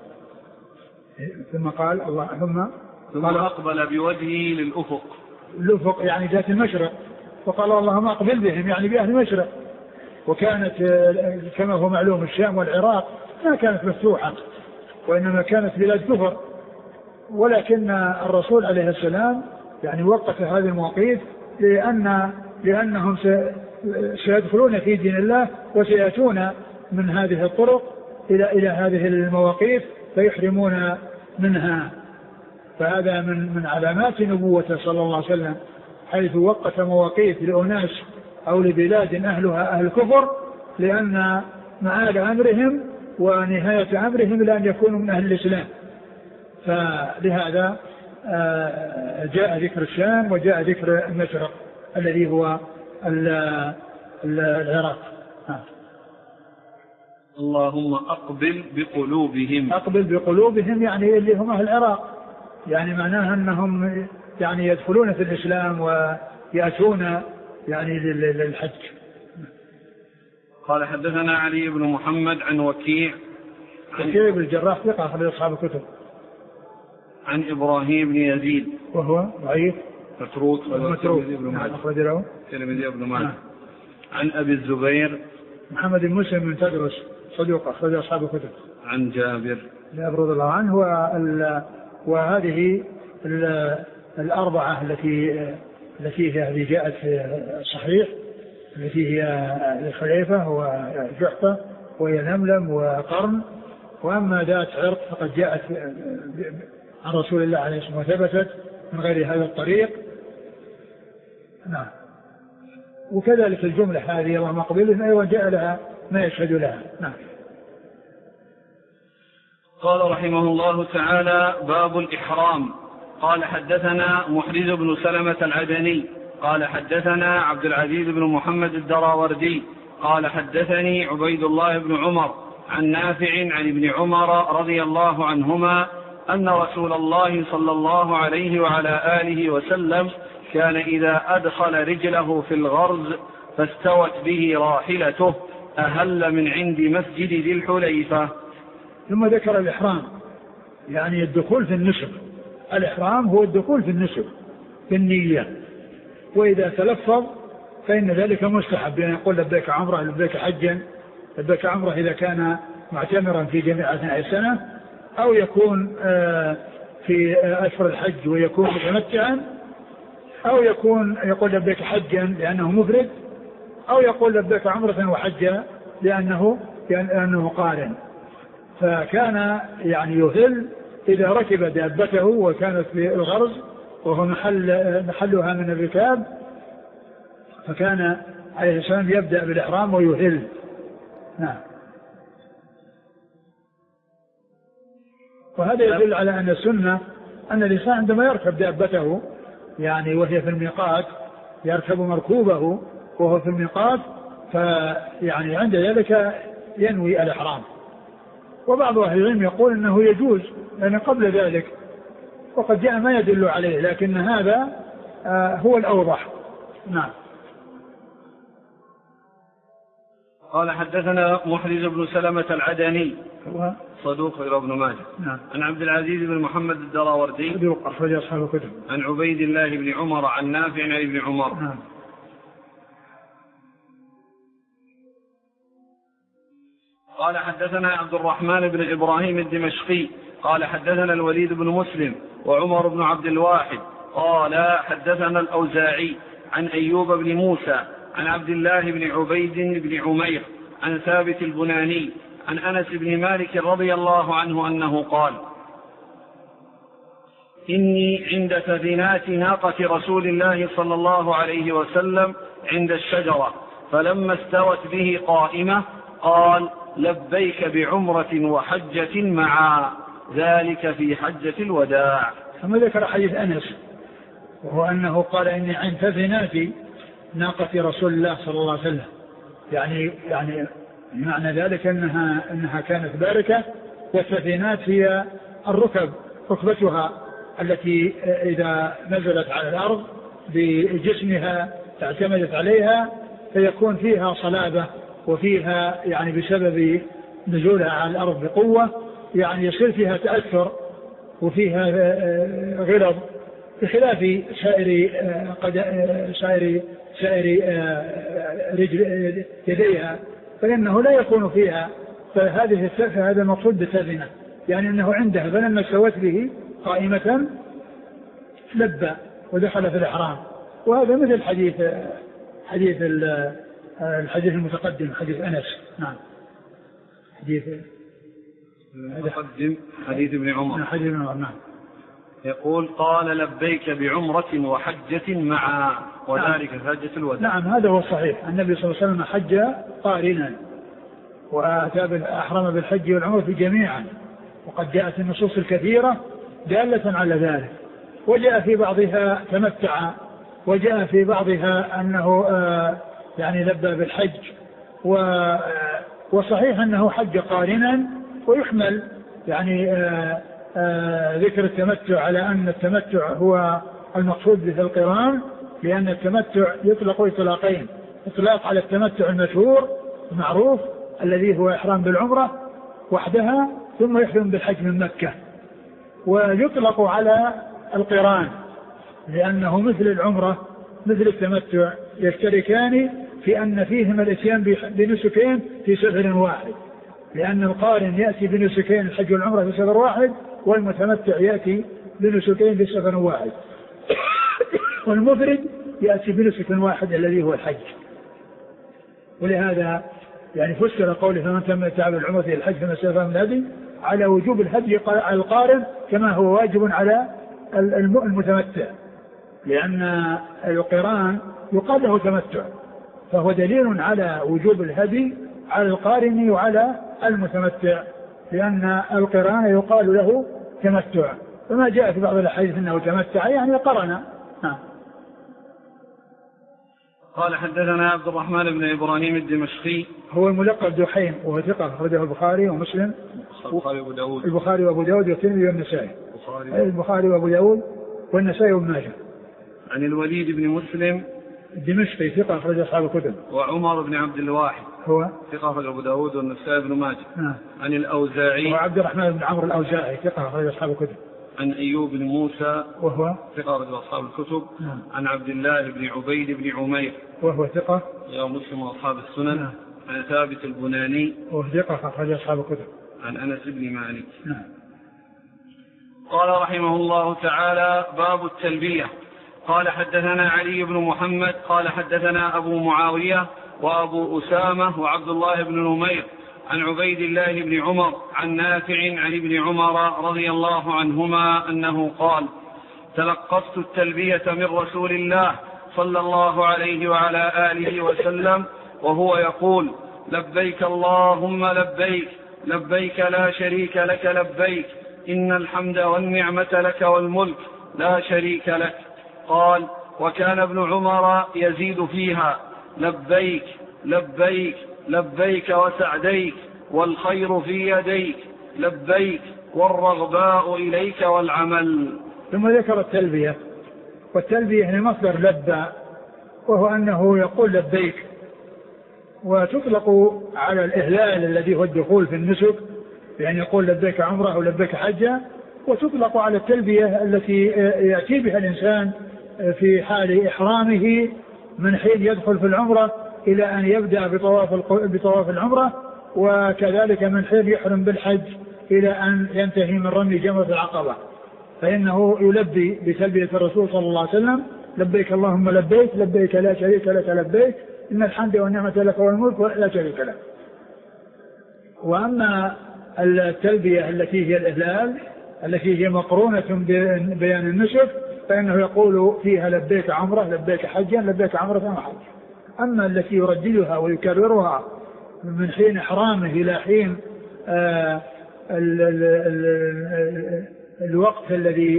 ثم قال الله ثم ثم أقبل بوجهه للأفق، الأفق يعني ذات المشرق، وقال اللهم أقبل بهم يعني بأهل المشرق. وكانت كما هو معلوم الشام والعراق ما كانت مفتوحة، وإنما كانت بلاد كفر، ولكن الرسول عليه السلام يعني وقف هذه المواقيت لأن لأنهم سيدخلون في دين الله وسيأتون من هذه الطرق إلى إلى هذه المواقيت فيحرمون منها. فهذا من من علامات نبوته صلى الله عليه وسلم، حيث وقف مواقيت لأناس أو لبلاد أهلها أهل الكفر، لأن مآل أمرهم ونهاية أمرهم إلى أن يكونوا من أهل الإسلام. فلهذا جاء ذكر الشام وجاء ذكر المشرق الذي هو العراق. اللهم أقبل بقلوبهم، أقبل بقلوبهم يعني اللي هم أهل العراق، يعني معناها أنهم يعني يدخلون في الإسلام ويأتون يعني للحج. قال حدثنا علي بن محمد عن وكيع وكيع بن الجراح ثقة أخرج أصحاب الكتب. عن إبراهيم بن يزيد وهو ضعيف متروك أخرج له الترمذي وابن ماجه. عن أبي الزبير محمد بن مسلم بن تدرس صدوق أخرج أصحاب الكتب. عن جابر رضي الله عنه. وهذه الأربعة التي التي هي جاءت في الصحيح التي هي الخليفة وجحفة ويلملم وقرن. وأما ذات عرق فقد جاءت عن رسول الله عليه الصلاة والسلام وثبتت من غير هذا الطريق. نعم. وكذلك الجملة هذه اللهم اقبلهم أيضا جاء لها ما يشهد لها. نعم. قال رحمه الله تعالى: باب الإحرام. قال حدثنا محرز بن سلمة العدني قال حدثنا عبد العزيز بن محمد الدراوردي قال حدثني عبيد الله بن عمر عن نافع عن ابن عمر رضي الله عنهما أن رسول الله صلى الله عليه وعلى آله وسلم كان إذا أدخل رجله في الغرز فاستوت به راحلته أهل من عند مسجد ذي الحليفة. ثم ذكر الإحرام، يعني الدخول في النسك. الإحرام هو الدخول في النسك في النية، وإذا تلفظ فإن ذلك مستحب، بأن يقول لبيك عمره لبيك حجا، لبيك عمره إذا كان معتمرا في جميع أثناء السنة، أو يكون في أشهر الحج ويكون متمتعا، أو يكون يقول لبيك حجا لأنه مفرد، أو يقول لبيك عمرة وحجا لأنه لأنه قارن. فكان يعني يهل إذا ركب دابته وكانت في الغرز وهو محل محلها من الركاب، فكان عليه السلام يبدأ بالإحرام ويهل. نعم. وهذا يدل على أن السنة أن الإنسان عندما يركب دابته يعني وهي في الميقات، يركب مركوبه وهو في الميقات، فيعني عند ذلك ينوي الإحرام. وبعض أهل العلم يقول أنه يجوز لأن قبل ذلك وقد جاء ما يدل عليه، لكن هذا آه هو الأوضح. نعم. قال حدثنا محرز بن سلمة العدني صدوق إلى ابن ماجه. نعم. عن عبد العزيز بن محمد الدراوردي صدوق أخرج أصحاب الكتب. عن عبيد الله بن عمر عن نافع عن ابن عمر. نعم. قال حدثنا عبد الرحمن بن إبراهيم الدمشقي قال حدثنا الوليد بن مسلم وعمر بن عبد الواحد قال حدثنا الأوزاعي عن أيوب بن موسى عن عبد الله بن عبيد بن عمير عن ثابت البناني عن أنس بن مالك رضي الله عنه أنه قال: إني عند سفينات ناقة رسول الله صلى الله عليه وسلم عند الشجرة، فلما استوت به قائمة قال: لبيك بعمرة وحجة معا، ذلك في حجة الوداع. ثم ذكر حديث أنس وهو أنه قال: إني عند سفينات ناقة رسول الله صلى الله عليه وسلم، يعني يعني معنى ذلك أنها أنها كانت باركة، والسفينات هي الركب، ركبتها التي إذا نزلت على الأرض بجسمها اعتمدت عليها فيكون فيها صلابة، وفيها يعني بسبب نزولها على الأرض بقوة يعني يصير فيها تأثر وفيها غلظ، بخلاف سائر سائر سائر رجل يديها فإنه لا يكون فيها. فهذه السفة هذا المقصود بالسفينة، يعني أنه عندها فلما استوت به قائمة لبى ودخل في الإحرام. وهذا مثل حديث حديث الحديث المتقدم حديث أنس. نعم. حديث المتقدم حديث ابن عمر. حديث ابن عمر. نعم. يقول: قال: لبيك بعمرة وحجة معا، وذلك في حجة الوداع. نعم هذا هو الصحيح. النبي صلى الله عليه وسلم حج قارنا وأتى أحرم بالحج والعمرة جميعا، وقد جاءت النصوص الكثيرة دالة على ذلك، وجاء في بعضها تمتع، وجاء في بعضها أنه آه يعني لبى بالحج، وصحيح أنه حج قارنا، ويحمل يعني آه آه ذكر التمتع على أن التمتع هو المقصود به القران، لأن التمتع يطلق إطلاقين: إطلاق على التمتع المشهور المعروف الذي هو إحرام بالعمرة وحدها ثم يحرم بالحج من مكة، ويطلق على القران لأنه مثل العمرة مثل التمتع يشتركان في أن فيهما الاتيان بنسكين في سفر واحد، لأن القارن يأتي بنسكين الحج والعمرة في سفر واحد، والمتمتع يأتي بنسكين في سفر واحد، والمفرد يأتي بنسك واحد الذي هو الحج. ولهذا يعني فسر قوله: فمن تمتع بالعمرة إلى الحج فما استيسر من الهدي، على وجوب الهدي على القارن كما هو واجب على المتمتع، لأن القران يقال له تمتع، فهو دليل على وجوب الهدي على القارن وعلى المتمتع، لأن القران يقال له تمتع، فما جاء في بعض الأحاديث أنه تمتع يعني قرن. نعم. قال حدثنا عبد الرحمن بن إبراهيم الدمشقي هو الملقب دحيم وهو ثقة أخرجه البخاري ومسلم البخاري وأبو داود البخاري وأبو داود والترمذي والنسائي البخاري وأبو داود والنسائي وابن ماجه. عن الوليد بن مسلم الدمشقي ثقة أخرج أصحاب الكتب. وعمر بن عبد الواحد هو ثقة أخرج أبو داود والنسائي بن ماجه. آه. عن الأوزاعي وعبد الرحمن بن عمرو الأوزاعي ثقة أخرج أصحاب الكتب. عن أيوب بن موسى وهو ثقة أخرج أصحاب الكتب. آه. عن عبد الله بن عبيد بن عمير وهو ثقة يا مسلم وأصحاب السنن. آه. عن ثابت البناني وهو ثقة أخرج أصحاب الكتب. عن أنس بن مالك. نعم. قال رحمه الله تعالى باب التلبية. قال حدثنا علي بن محمد قال حدثنا أبو معاوية وأبو أسامة وعبد الله بن نمير عن عبيد الله بن عمر عن نافع عن ابن عمر رضي الله عنهما أنه قال تلقفت التلبية من رسول الله صلى الله عليه وعلى آله وسلم وهو يقول لبيك اللهم لبيك لبيك لا شريك لك لبيك إن الحمد والنعمة لك والملك لا شريك لك. قال وكان ابن عمر يزيد فيها لبيك لبيك لبيك وسعديك والخير في يديك لبيك والرغباء إليك والعمل. ثم ذكر التلبية، والتلبية هي مصدر لبى، وهو أنه يقول لبيك، وتطلق على الإهلال الذي هو الدخول في النسك بأن يقول لبيك عمره أو لبيك حجة، وتطلق على التلبية التي يأتي بها الإنسان في حال إحرامه من حين يدخل في العمرة إلى أن يبدأ بطواف بطواف العمرة، وكذلك من حين يحرم بالحج إلى أن ينتهي من رمي جمرة العقبة، فإنه يلبي بتلبية الرسول صلى الله عليه وسلم لبيك اللهم لبيك لبيك لا شريك لك لبيك إن الحمد والنعمة لك والملك لا شريك لك. وأما التلبية التي هي الإهلال التي هي مقرونة ببيان النسك فإنه يقول فيها لبيك عمره لبيك حجا لبيك عمرة وحج. أما التي يرددها ويكررها من حين إحرامه إلى حين آه ال ال ال الوقت الذي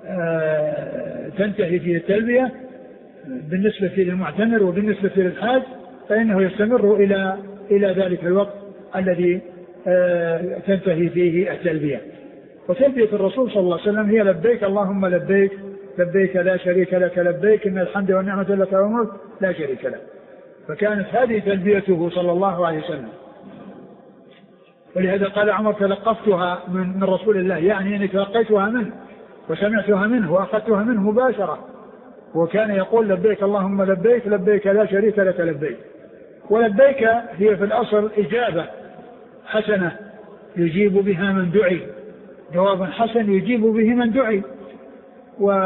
آه تنتهي فيه التلبية بالنسبة للمعتمر وبالنسبة للحاج فإنه يستمر إلى إلى ذلك الوقت الذي آه تنتهي فيه التلبية. وتلبية الرسول صلى الله عليه وسلم هي لبيك اللهم لبيك لبيك لا شريك لك لبيك إن الحمد والنعمة لك والملك لا شريك لك. فكانت هذه تلبيته صلى الله عليه وسلم، ولهذا قال عمر تلقفتها من, من رسول الله، يعني أني تلقيتها منه وسمعتها منه وأخذتها منه مباشرة. وكان يقول لبيك اللهم لبيك لبيك لا شريك لك لبيك. ولبيك هي في الأصل إجابة حسنة يجيب بها من دعي، جواب حسن يجيب به من دعي. و...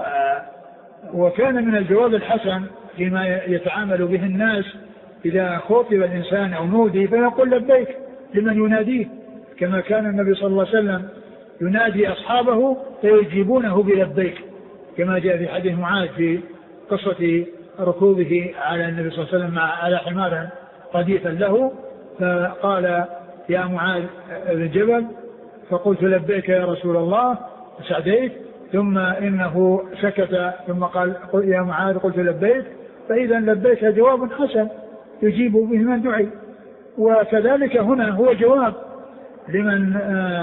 وكان من الجواب الحسن فيما يتعامل به الناس إذا خاطب الإنسان أو نودي فيقول لبيك لمن يناديه، كما كان النبي صلى الله عليه وسلم ينادي أصحابه فيجيبونه بلبيك، كما جاء في حديث معاذ في قصة ركوبه على النبي صلى الله عليه وسلم على حمار رديفا له، فقال يا معاذ بن جبل فقلت لبيك يا رسول الله سعديك، ثم إنه سكت ثم قال يا معاذ قلت لبيك، فإذا لبيك جواب حسن يجيب به من دعي. وكذلك هنا هو جواب لمن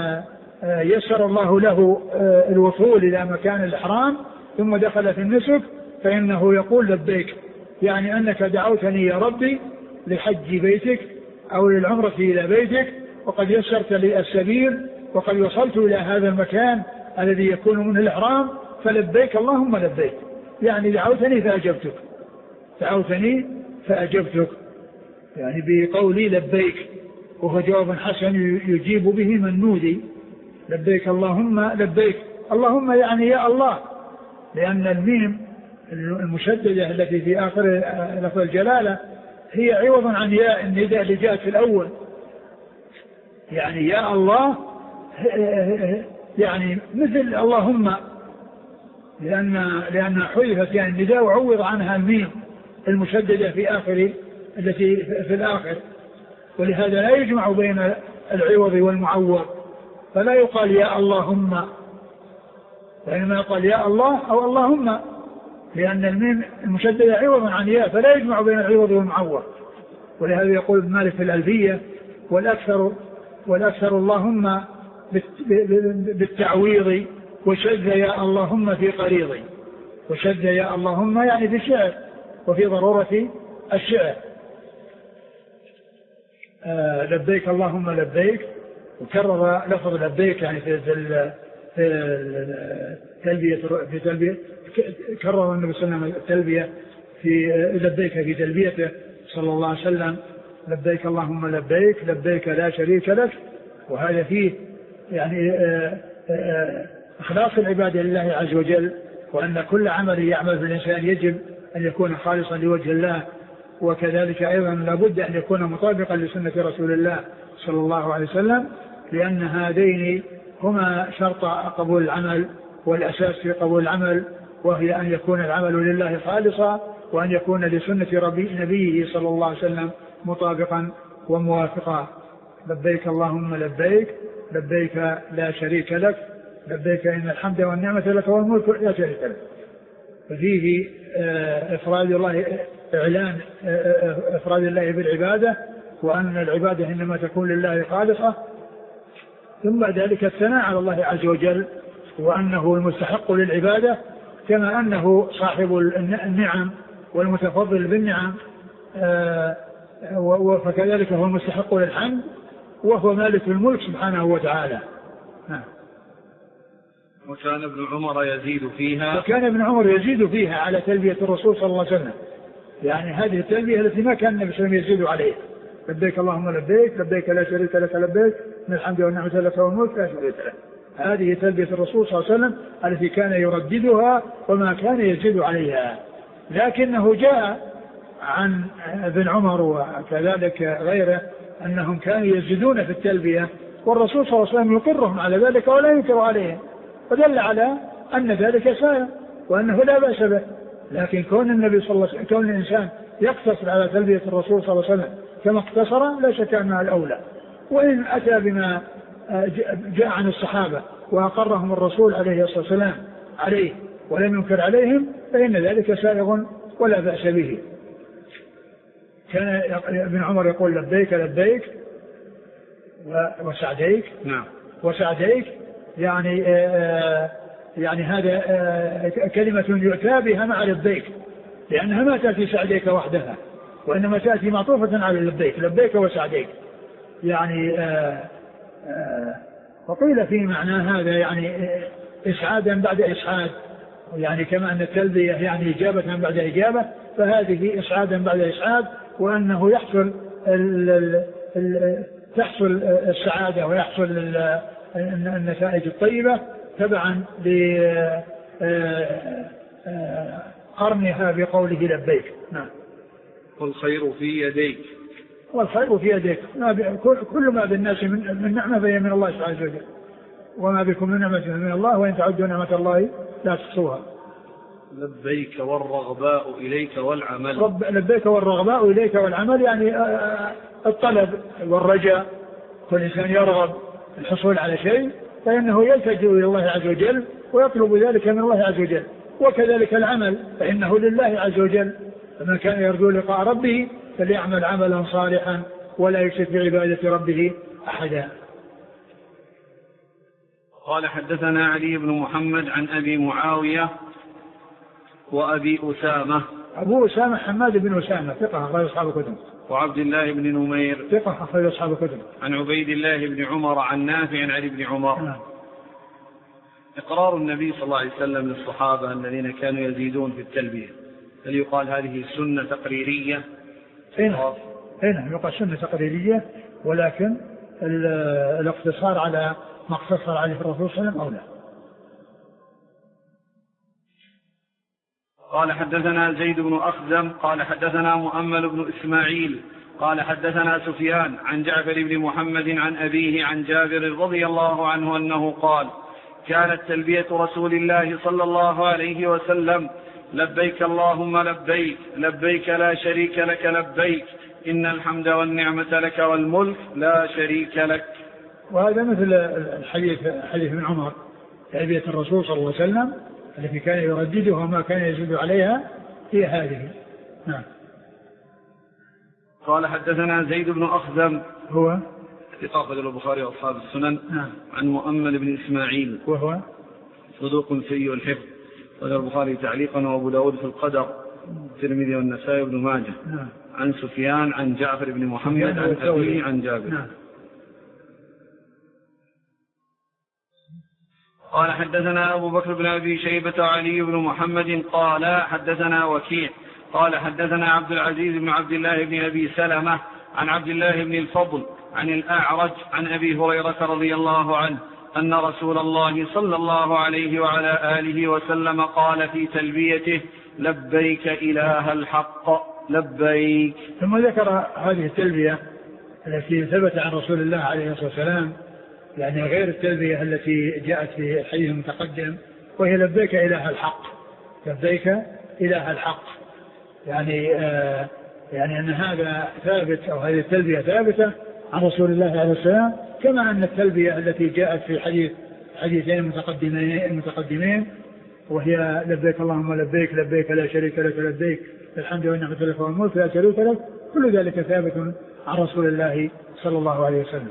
يسر الله له الوصول إلى مكان الإحرام ثم دخل في النسك، فإنه يقول لبيك، يعني أنك دعوتني يا ربي لحج بيتك أو للعمرة إلى بيتك، وقد يسرت لي السبيل وقد وصلت إلى هذا المكان الذي يكون منه الإحرام، فلبيك اللهم لبيك، يعني دعوتني فأجبتك دعوتني فأجبتك يعني بقولي لبيك، وهو جواب حسن يجيب به من نودي. لبيك اللهم لبيك، اللهم يعني يا الله، لأن الميم المشددة التي في آخر لفظ الجلالة هي عوض عن ياء النداء اللي جاءت في الأول، يعني يا الله يعني مثل اللهم، لأن لأن حذفت يعني النداء وعوض عنها الميم المشددة في آخر التي في الآخر، ولهذا لا يجمع بين العوض والمعوض، فلا يقال يا اللهم، وإنما يقال يا الله أو اللهم، لأن الميم المشددة عوض عن ياء فلا يجمع بين العوض والمعوض. ولهذا يقول ابن مالك في الألفية والأكثر والأكثر اللهم بالتعويض وشذ يا اللهم في قريضي. وشذ يا اللهم يعني في الشعر وفي ضرورة الشعر. آه لبيك اللهم لبيك، وكرر لفظ لبيك يعني في التلبية في تلبية كرر النبي صلى الله عليه وسلم التلبية في لبيك في تلبيته صلى الله عليه وسلم لبيك اللهم لبيك لبيك لا شريك لك. وهذا فيه يعني آآ آآ إخلاص العبادة لله عز وجل، وأن كل عمل يعمل في الإنسان يجب أن يكون خالصا لوجه الله، وكذلك أيضا لابد أن يكون مطابقا لسنة رسول الله صلى الله عليه وسلم، لأن هذين هما شرط قبول العمل والأساس في قبول العمل، وهي أن يكون العمل لله خالصا، وأن يكون لسنة نبيه صلى الله عليه وسلم مطابقا وموافقا. لبيك اللهم لبيك لبيك لا شريك لك لبيك إن الحمد والنعمة لك والملك لا شريك لك. ففيه إفراد الله إعلان إفراد الله بالعبادة، وأن العبادة إنما تكون لله خالصة، ثم ذلك الثناء على الله عز وجل وأنه المستحق للعبادة، كما أنه صاحب النعم والمتفضل بالنعم، فكذلك هو المستحق للحمد وهو مالك الملك سبحانه وتعالى. وكان ابن عمر يزيد فيها وكان ابن عمر يزيد فيها على تلبية الرسول صلى الله عليه وسلم، يعني هذه التلبية التي ما كان النبي صلى الله عليه وسلم يزيد عليه. لبيك اللهم لبيك لبيك لا شريك لك لبيك من الحمد والنعمة لك والملك لا شريك لك. هذه تلبية الرسول صلى الله عليه وسلم التي كان يرددها وما كان يزيد عليها. لكنه جاء عن ابن عمر وكذلك غيره أنهم كانوا يزيدون في التلبية، والرسول صلى الله عليه وسلم يقرهم على ذلك ولا ينكر عليهم، فدل على أن ذلك سائر وأنه لا بأس به. لكن كون النبي صلى الله عليه وسلم كون الإنسان يقتصر على تلبية الرسول صلى الله عليه وسلم كما اقتصر لا شك أنها الأولى. وإن أتى بما جاء عن الصحابة وأقرهم الرسول عليه الصلاة والسلام عليه ولم ينكر عليهم فإن ذلك سائغ ولا بأس به. كان ابن عمر يقول لبيك لبيك وسعديك. نعم. وسعديك يعني آآ يعني هذا كلمة يؤتى بها مع لبيك، لأنها ما تأتي سعديك وحدها، وإنما تأتي معطوفة على لبيك لبيك وسعديك. يعني آآ آآ وقيل في معنى هذا يعني إسعادا بعد إسعاد، يعني كما أن التلبية يعني إجابة بعد إجابة، فهذه إسعادا بعد إسعاد، وأنه يحصل ال ال ال تحصل السعادة ويحصل النتائج الطيبة تبعا لقرنها بقوله لبيك. نعم. والخير في يديك. والخير في يديك، كل ما بالناس من نعمة فهي من الله سبحانه وتعالى، وما بكم من نعمة من الله وإن تعدوا نعمة الله لا تحصوها. لبيك والرغباء إليك والعمل. رب لبيك والرغباء إليك والعمل، يعني الطلب والرجاء، كل إنسان يرغب الحصول على شيء فإنه يلتجئ إلى الله عز وجل ويطلب ذلك من الله عز وجل، وكذلك العمل فإنه لله عز وجل، فمن كان يرجو لقاء ربه فليعمل عملا صالحا ولا يشرك بعبادة ربه أحدا. قال حدثنا علي بن محمد عن أبي معاوية وأبي أسامة. أبو أسامة حماد بن أسامة ثقة أخرج أصحاب الكتب. وعبد الله بن نمير ثقة أخرج أصحاب الكتب. عن عبيد الله بن عمر عن نافع عن ابن عمر. نعم. إقرار النبي صلى الله عليه وسلم للصحابة الذين كانوا يزيدون في التلبية، هل يقال هذه سنة تقريرية؟ هنا هنا يقال سنة تقريرية، ولكن الاقتصار على ما اقتصر عليه الرسول صلى الله عليه وسلم أولى. قال حدثنا زيد بن أخزم قال حدثنا مؤمل بن إسماعيل قال حدثنا سفيان عن جعفر بن محمد عن أبيه عن جابر رضي الله عنه أنه قال: كانت تلبية رسول الله صلى الله عليه وسلم: لبيك اللهم لبيك لبيك لا شريك لك لبيك إن الحمد والنعمة لك والملك لا شريك لك. وهذا مثل الحديث حديث ابن عمر تلبية الرسول صلى الله عليه وسلم، التي كان يرددها وما كان يزيد عليها هي هذه. نعم. قال حدثنا زيد بن أخزم هو ثقة البخاري وأصحاب السنن. نعم. عن مؤمل بن إسماعيل وهو صدوق سيء الحفظ، قال البخاري تعليقا وأبو داود في القدر، الترمذي والنسائي وابن ماجه. نعم. عن سفيان عن جعفر بن محمد عن أبيه عن جابر. نعم. قال حدثنا أبو بكر بن أبي شيبة وعلي بن محمد قال حدثنا وكيع قال حدثنا عبد العزيز بن عبد الله بن أبي سلمة عن عبد الله بن الفضل عن الأعرج عن أبي هريرة رضي الله عنه أن رسول الله صلى الله عليه وعلى آله وسلم قال في تلبيته: لبيك إله الحق لبيك. ثم ذكر هذه التلبية التي ثبت عن رسول الله عليه الصلاة والسلام، يعني غير التلبية التي جاءت في الحديث المتقدم، وهي لبيك إله الحق. لبيك إله الحق، يعني آه يعني أن هذا ثابت، أو هذه التلبية ثابتة عن رسول الله عليه السلام، كما أن التلبية التي جاءت في حديث حديثين المتقدمين المتقدمين وهي لبيك اللهم لبيك لبيك لا شريك لك لبيك الحمد والنعمة لك والملك لا شريك لك، كل ذلك ثابت عن رسول الله صلى الله عليه وسلم.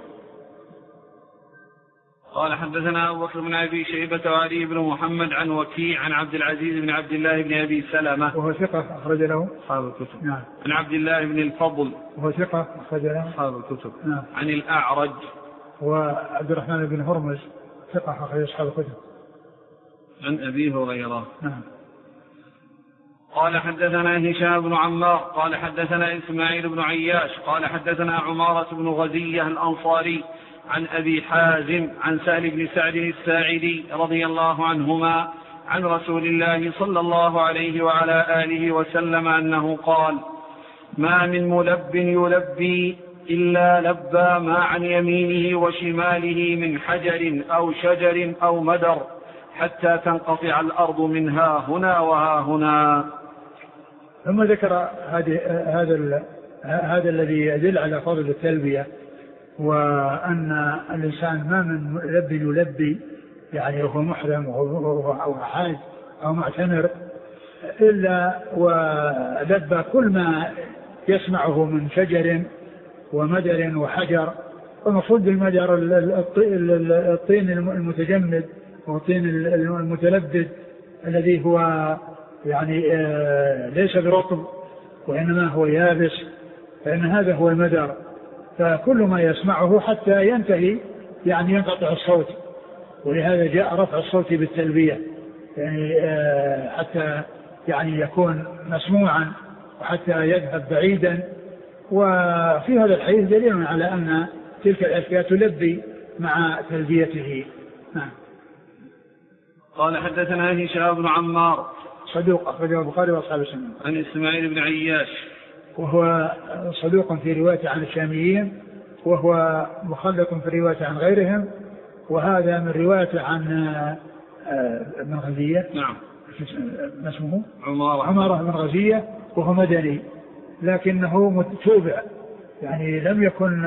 قال حدثنا أبو بكر بن أبي شيبة وعلي بن محمد عن وكيع عن عبد العزيز بن عبد الله بن أبي سلمة وهو ثقة أخرج له أصحاب الكتب. نعم. عن عبد الله بن الفضل وهو ثقة أخرج له أصحاب الكتب. نعم. عن الأعرج وعبد الرحمن بن هرمز ثقة أخرج أصحاب الكتب. عن أبي هريرة. نعم. قال حدثنا هشام بن عمار قال حدثنا إسماعيل بن عياش قال حدثنا عمارة بن غزية الأنصاري عن أبي حازم عن سهل بن سعد الساعدي رضي الله عنهما عن رسول الله صلى الله عليه وعلى آله وسلم أنه قال: ما من ملب يلبي إلا لبى ما عن يمينه وشماله من حجر أو شجر أو مدر حتى تنقطع الأرض من ها هنا وها هنا. ثم ذكر هذا هذا الذي يدل على فضل التلبية، وأن الإنسان ما من ملب يلبي يعني هو محرم أو حاج أو معتمر إلا ولبى كل ما يسمعه من شجر ومدر وحجر. والمقصود بالمدر الطين المتجمد والطين المتلبد الذي هو يعني ليس برطب وإنما هو يابس، فإن هذا هو المدر. فكل ما يسمعه حتى ينتهي يعني ينقطع الصوت، ولهذا جاء رفع الصوت بالتلبية، يعني حتى يعني يكون مسموعا وحتى يذهب بعيدا. وفي هذا الحديث دليل على أن تلك الأشياء تلبي مع تلبيته. نعم. قال حدثنا هشام بن عمار صدوق أخرجه البخاري وأصحاب السنن. عن إسماعيل بن عياش وهو صدوق في رواية عن الشاميين، وهو مخلط في رواية عن غيرهم، وهذا من رواية عن ابن غزية. نعم. ما اسمه؟ عمارة عمارة بن غزية، وهو مدني لكنه متوبع، يعني لم يكن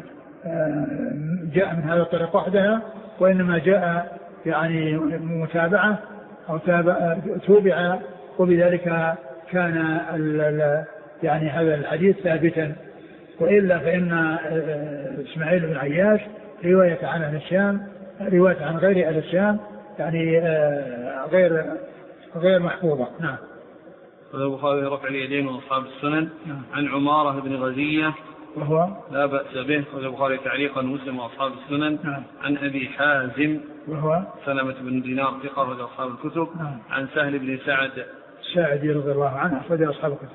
جاء من هذا الطريق وحدها، وإنما جاء يعني متابعة أو توبع، وبذلك كان يعني هذا الحديث ثابتا. وإلا فإن إسماعيل بن عياش رواية عن أهل الشام، رواية عن غير أهل الشام، يعني غير غير محفوظة. نعم. البخاري رفع اليدين وأصحاب السنن. نعم. عن عمارة بن غزية وهو لا بأس به، البخاري تعليقا مسلم وأصحاب السنن. نعم. عن أبي حازم وهو سلمة بن دينار ثقة رضي أصحاب الكتب. نعم. عن سهل بن سعد الساعدي رضي الله عنه أخرج أصحاب الكتب.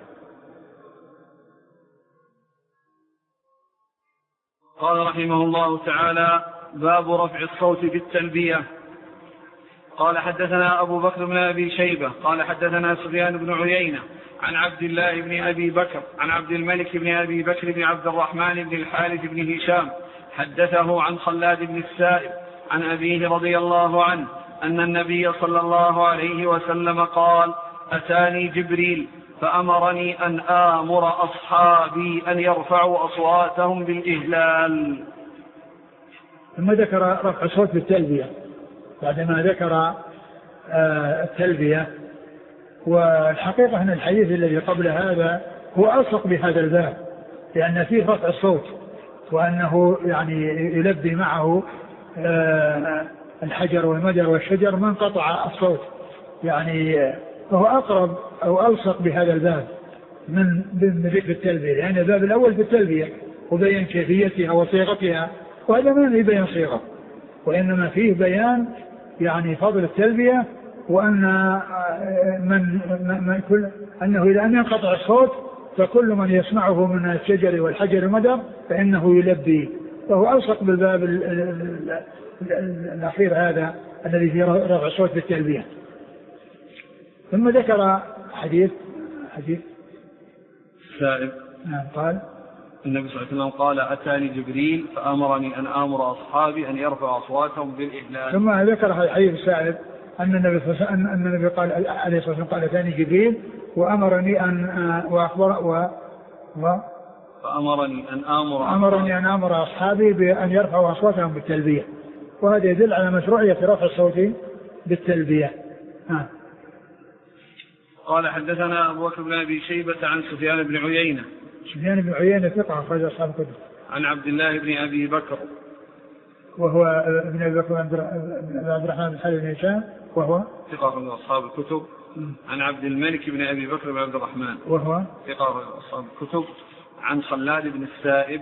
قال رحمه الله تعالى: باب رفع الصوت بالتلبية. قال حدثنا أبو بكر بن أبي شيبة قال حدثنا سفيان بن عيينة عن عبد الله بن أبي بكر عن عبد الملك بن أبي بكر بن عبد الرحمن بن الحارث بن هشام حدثه عن خلاد بن السائب عن أبيه رضي الله عنه أن النبي صلى الله عليه وسلم قال: أتاني جبريل فأمرني أن آمر أصحابي أن يرفعوا أصواتهم بالإهلال. ثم ذكر رفع الصوت بالتلبية بعدما ذكر التلبية. والحقيقة أن الحديث الذي قبل هذا هو ألصق بهذا الباب، لأن فيه رفع الصوت، وأنه يعني يلبي معه الحجر والمدر والشجر من قطع الصوت، يعني فهو أقرب أو ألصق بهذا الباب من ذكر التلبية، لأن الباب الأول في التلبية وبيان كيفيتها وصيغتها، وهذا ما فيه بيان صيغة، وإنما فيه بيان يعني فضل التلبية، وأن من, من كل أنه إذا أن ينقطع الصوت فكل من يسمعه من الشجر والحجر والمدر فإنه يلبي، فهو ألصق بالباب ال ال ال ال الأخير هذا الذي فيه رفع الصوت بالتلبية. ثم ذكر حديث حديث سائب نعم قال النبي صلى الله عليه وسلم قال أتاني جبريل فأمرني أن آمر أصحابي أن يرفعوا أصواتهم بالإهلال. ثم ذكر حديث سائب أن النبي أن النبي قال عليه الصلاة والسلام قال أتاني جبريل وأمرني أن وأخبر و, و فأمرني أن آمر أمرني أن آمر أصحابي بأن يرفعوا أصواتهم بالتلبية، وهذا يدل على مشروعية رفع الصوت بالتلبية. ها. قال حدثنا أبو بكر بن أبي شيبة عن سفيان بن عيينة. سفيان بن عيينة ثقة أخرج أصحاب الكتب. عن عبد الله بن أبي بكر وهو ابن أبي بكر بن عبد الرحمن بن حارث بن هشام وهو ثقة أخرج أصحاب الكتب. عن عبد الملك بن أبي بكر بن عبد الرحمن وهو ثقة أخرج أصحاب الكتب. عن خلاد بن السائب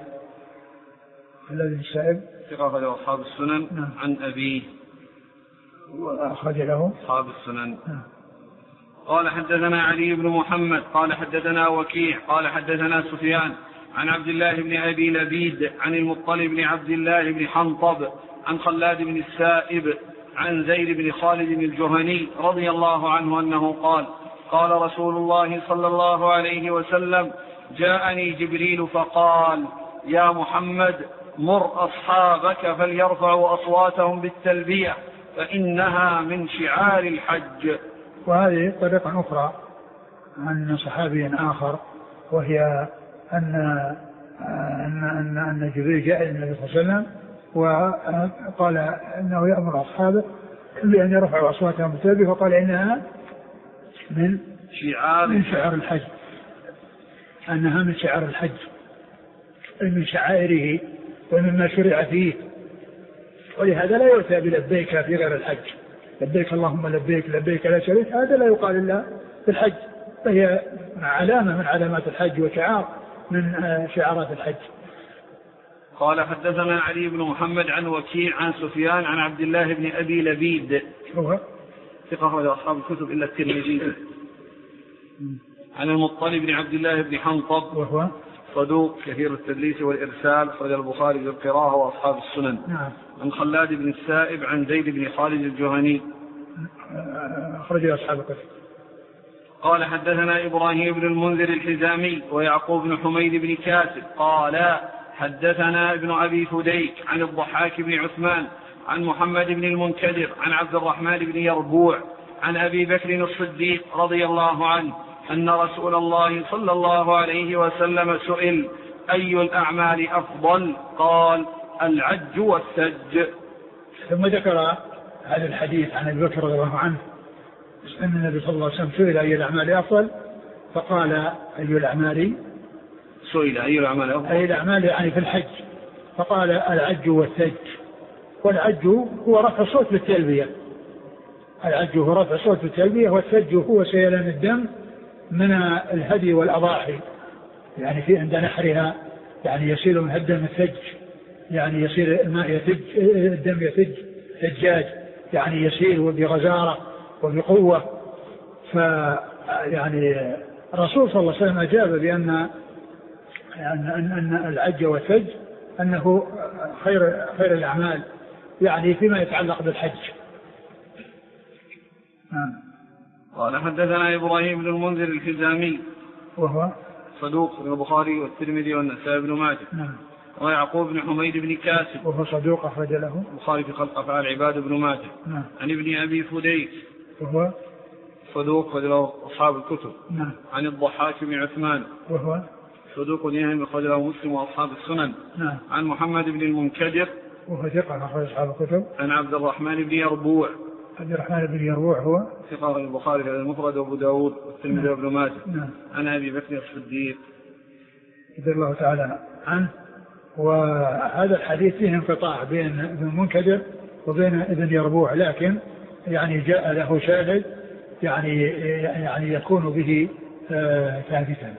خلاد بن السائب ثقة أخرج أصحاب السنن. نعم. عن أبيه وأخرج له أصحاب السنن. نعم. قال حدثنا علي بن محمد قال حدثنا وكيع قال حدثنا سفيان عن عبد الله بن أبي لبيد عن المطلب بن عبد الله بن حنطب عن خلاد بن السائب عن زيد بن خالد الجهني رضي الله عنه أنه قال قال رسول الله صلى الله عليه وسلم جاءني جبريل فقال يا محمد مر أصحابك فليرفعوا أصواتهم بالتلبية فإنها من شعار الحج. وهذه طريقة أخرى عن صحابي آخر، وهي أن أن أن, أن جبريل جاء النبي صلى الله عليه وسلم وقال إنه يأمر أصحابه بأن يرفعوا أصواتهم بالتلبية، فقال إنها من شعار من شعار الحج، أنها من شعار الحج، من شعائره ومما شرع فيه، ولهذا لا يؤتى بلبيك في غير الحج، لبيك اللهم لبيك لبيك لا شريك، هذا لا يقال إلا في الحج، فهي علامة من علامات الحج وشعار من شعارات الحج. قال حدثنا علي بن محمد عن وكيع عن سفيان عن عبد الله بن أبي لبيد هو ثقة أخرج أصحاب الكتب إلا الترمذي. عن المطلب بن عبد الله بن حنطب وهو صدوق كثير التدليس والإرسال أخرج البخاري بالقراءة وأصحاب السنن. نعم. عن خلاد بن السائب عن زيد بن خالد الجهني أخرج أصحاب الكتب. قال حدثنا إبراهيم بن المنذر الحزامي ويعقوب بن حميد بن كاسب قال حدثنا ابن أبي فديك عن الضحاك بن عثمان عن محمد بن المنكدر عن عبد الرحمن بن يربوع عن أبي بكر الصديق رضي الله عنه أن رسول الله صلى الله عليه وسلم سئل أي الأعمال أفضل؟ قال العج والسج. ثم ذكر هذا الحديث عن أبي بكر رضي الله عنه أن النبي صلى الله عليه وسلم سئل أي الأعمال أفضل، فقال أي الأعمال سئل أي الأعمال أفضل أي الأعمال يعني في الحج، فقال العج والسج. والعج هو رفع الصوت بالتلبية، العج هو رفع الصوت بالتلبية، والسج هو سيلان الدم من الهدي والأضاحي، يعني في عند نحرها يعني يسيل من الدم الثج، يعني يصير الماء يثج، الدم يثج ثجاج، يعني يسيل وبغزارة وبقوة. فيعني الرسول صلى الله عليه وسلم أجاب بأن أن أن العج والثج أنه خير خير الأعمال، يعني فيما يتعلق بالحج. نعم. قال حدثنا إبراهيم بن المنذر الحزامي وهو صدوق من البخاري والترمذي والنسائي بن ماجه. نعم. ويعقوب بن حميد بن كاسب وهو صدوق أخرج له البخاري في خلق أفعال العباد بن ماجه. نعم. عن ابن أبي فديك وهو صدوق أخرج له أصحاب الكتب. نعم. عن الضحاك بن عثمان وهو صدوق يهم أخرج له مسلم وأصحاب السنن. نعم. عن محمد بن المنكدر وهو ثقة أخرج أصحاب الكتب. عن عبد الرحمن بن يربوع عبد الرحمن بن يروح هو ثقة البخاري في المفرد وأبو داود والترمذي وابن ماجه. نعم. عن أبي بكر الصديق رضي الله تعالى عنه. وهذا الحديث فيه انقطاع بين ابن المنكدر وبين ابن يربوع، لكن يعني جاء له شاهد يعني يعني يكون به ثابتا.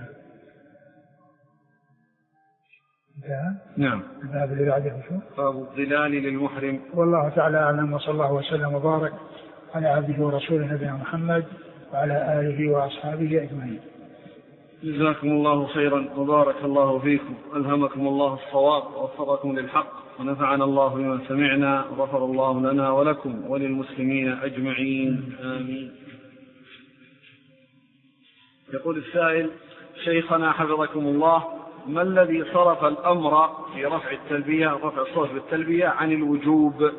نعم. الباب اللي بعده شو؟ باب الظلال للمحرم. والله تعالى أعلم، وصلى الله وسلم وبارك على عبده ورسوله نبينا محمد وعلى آله وأصحابه أجمعين. جزاكم الله خيرا وبارك الله فيكم، ألهمكم الله الصواب ووفقكم للحق، ونفعنا الله بما سمعنا، وغفر الله لنا ولكم وللمسلمين أجمعين، آمين. يقول السائل: شيخنا حفظكم الله، ما الذي صرف الأمر في رفع التلبية رفع الصوت بالتلبية عن الوجوب؟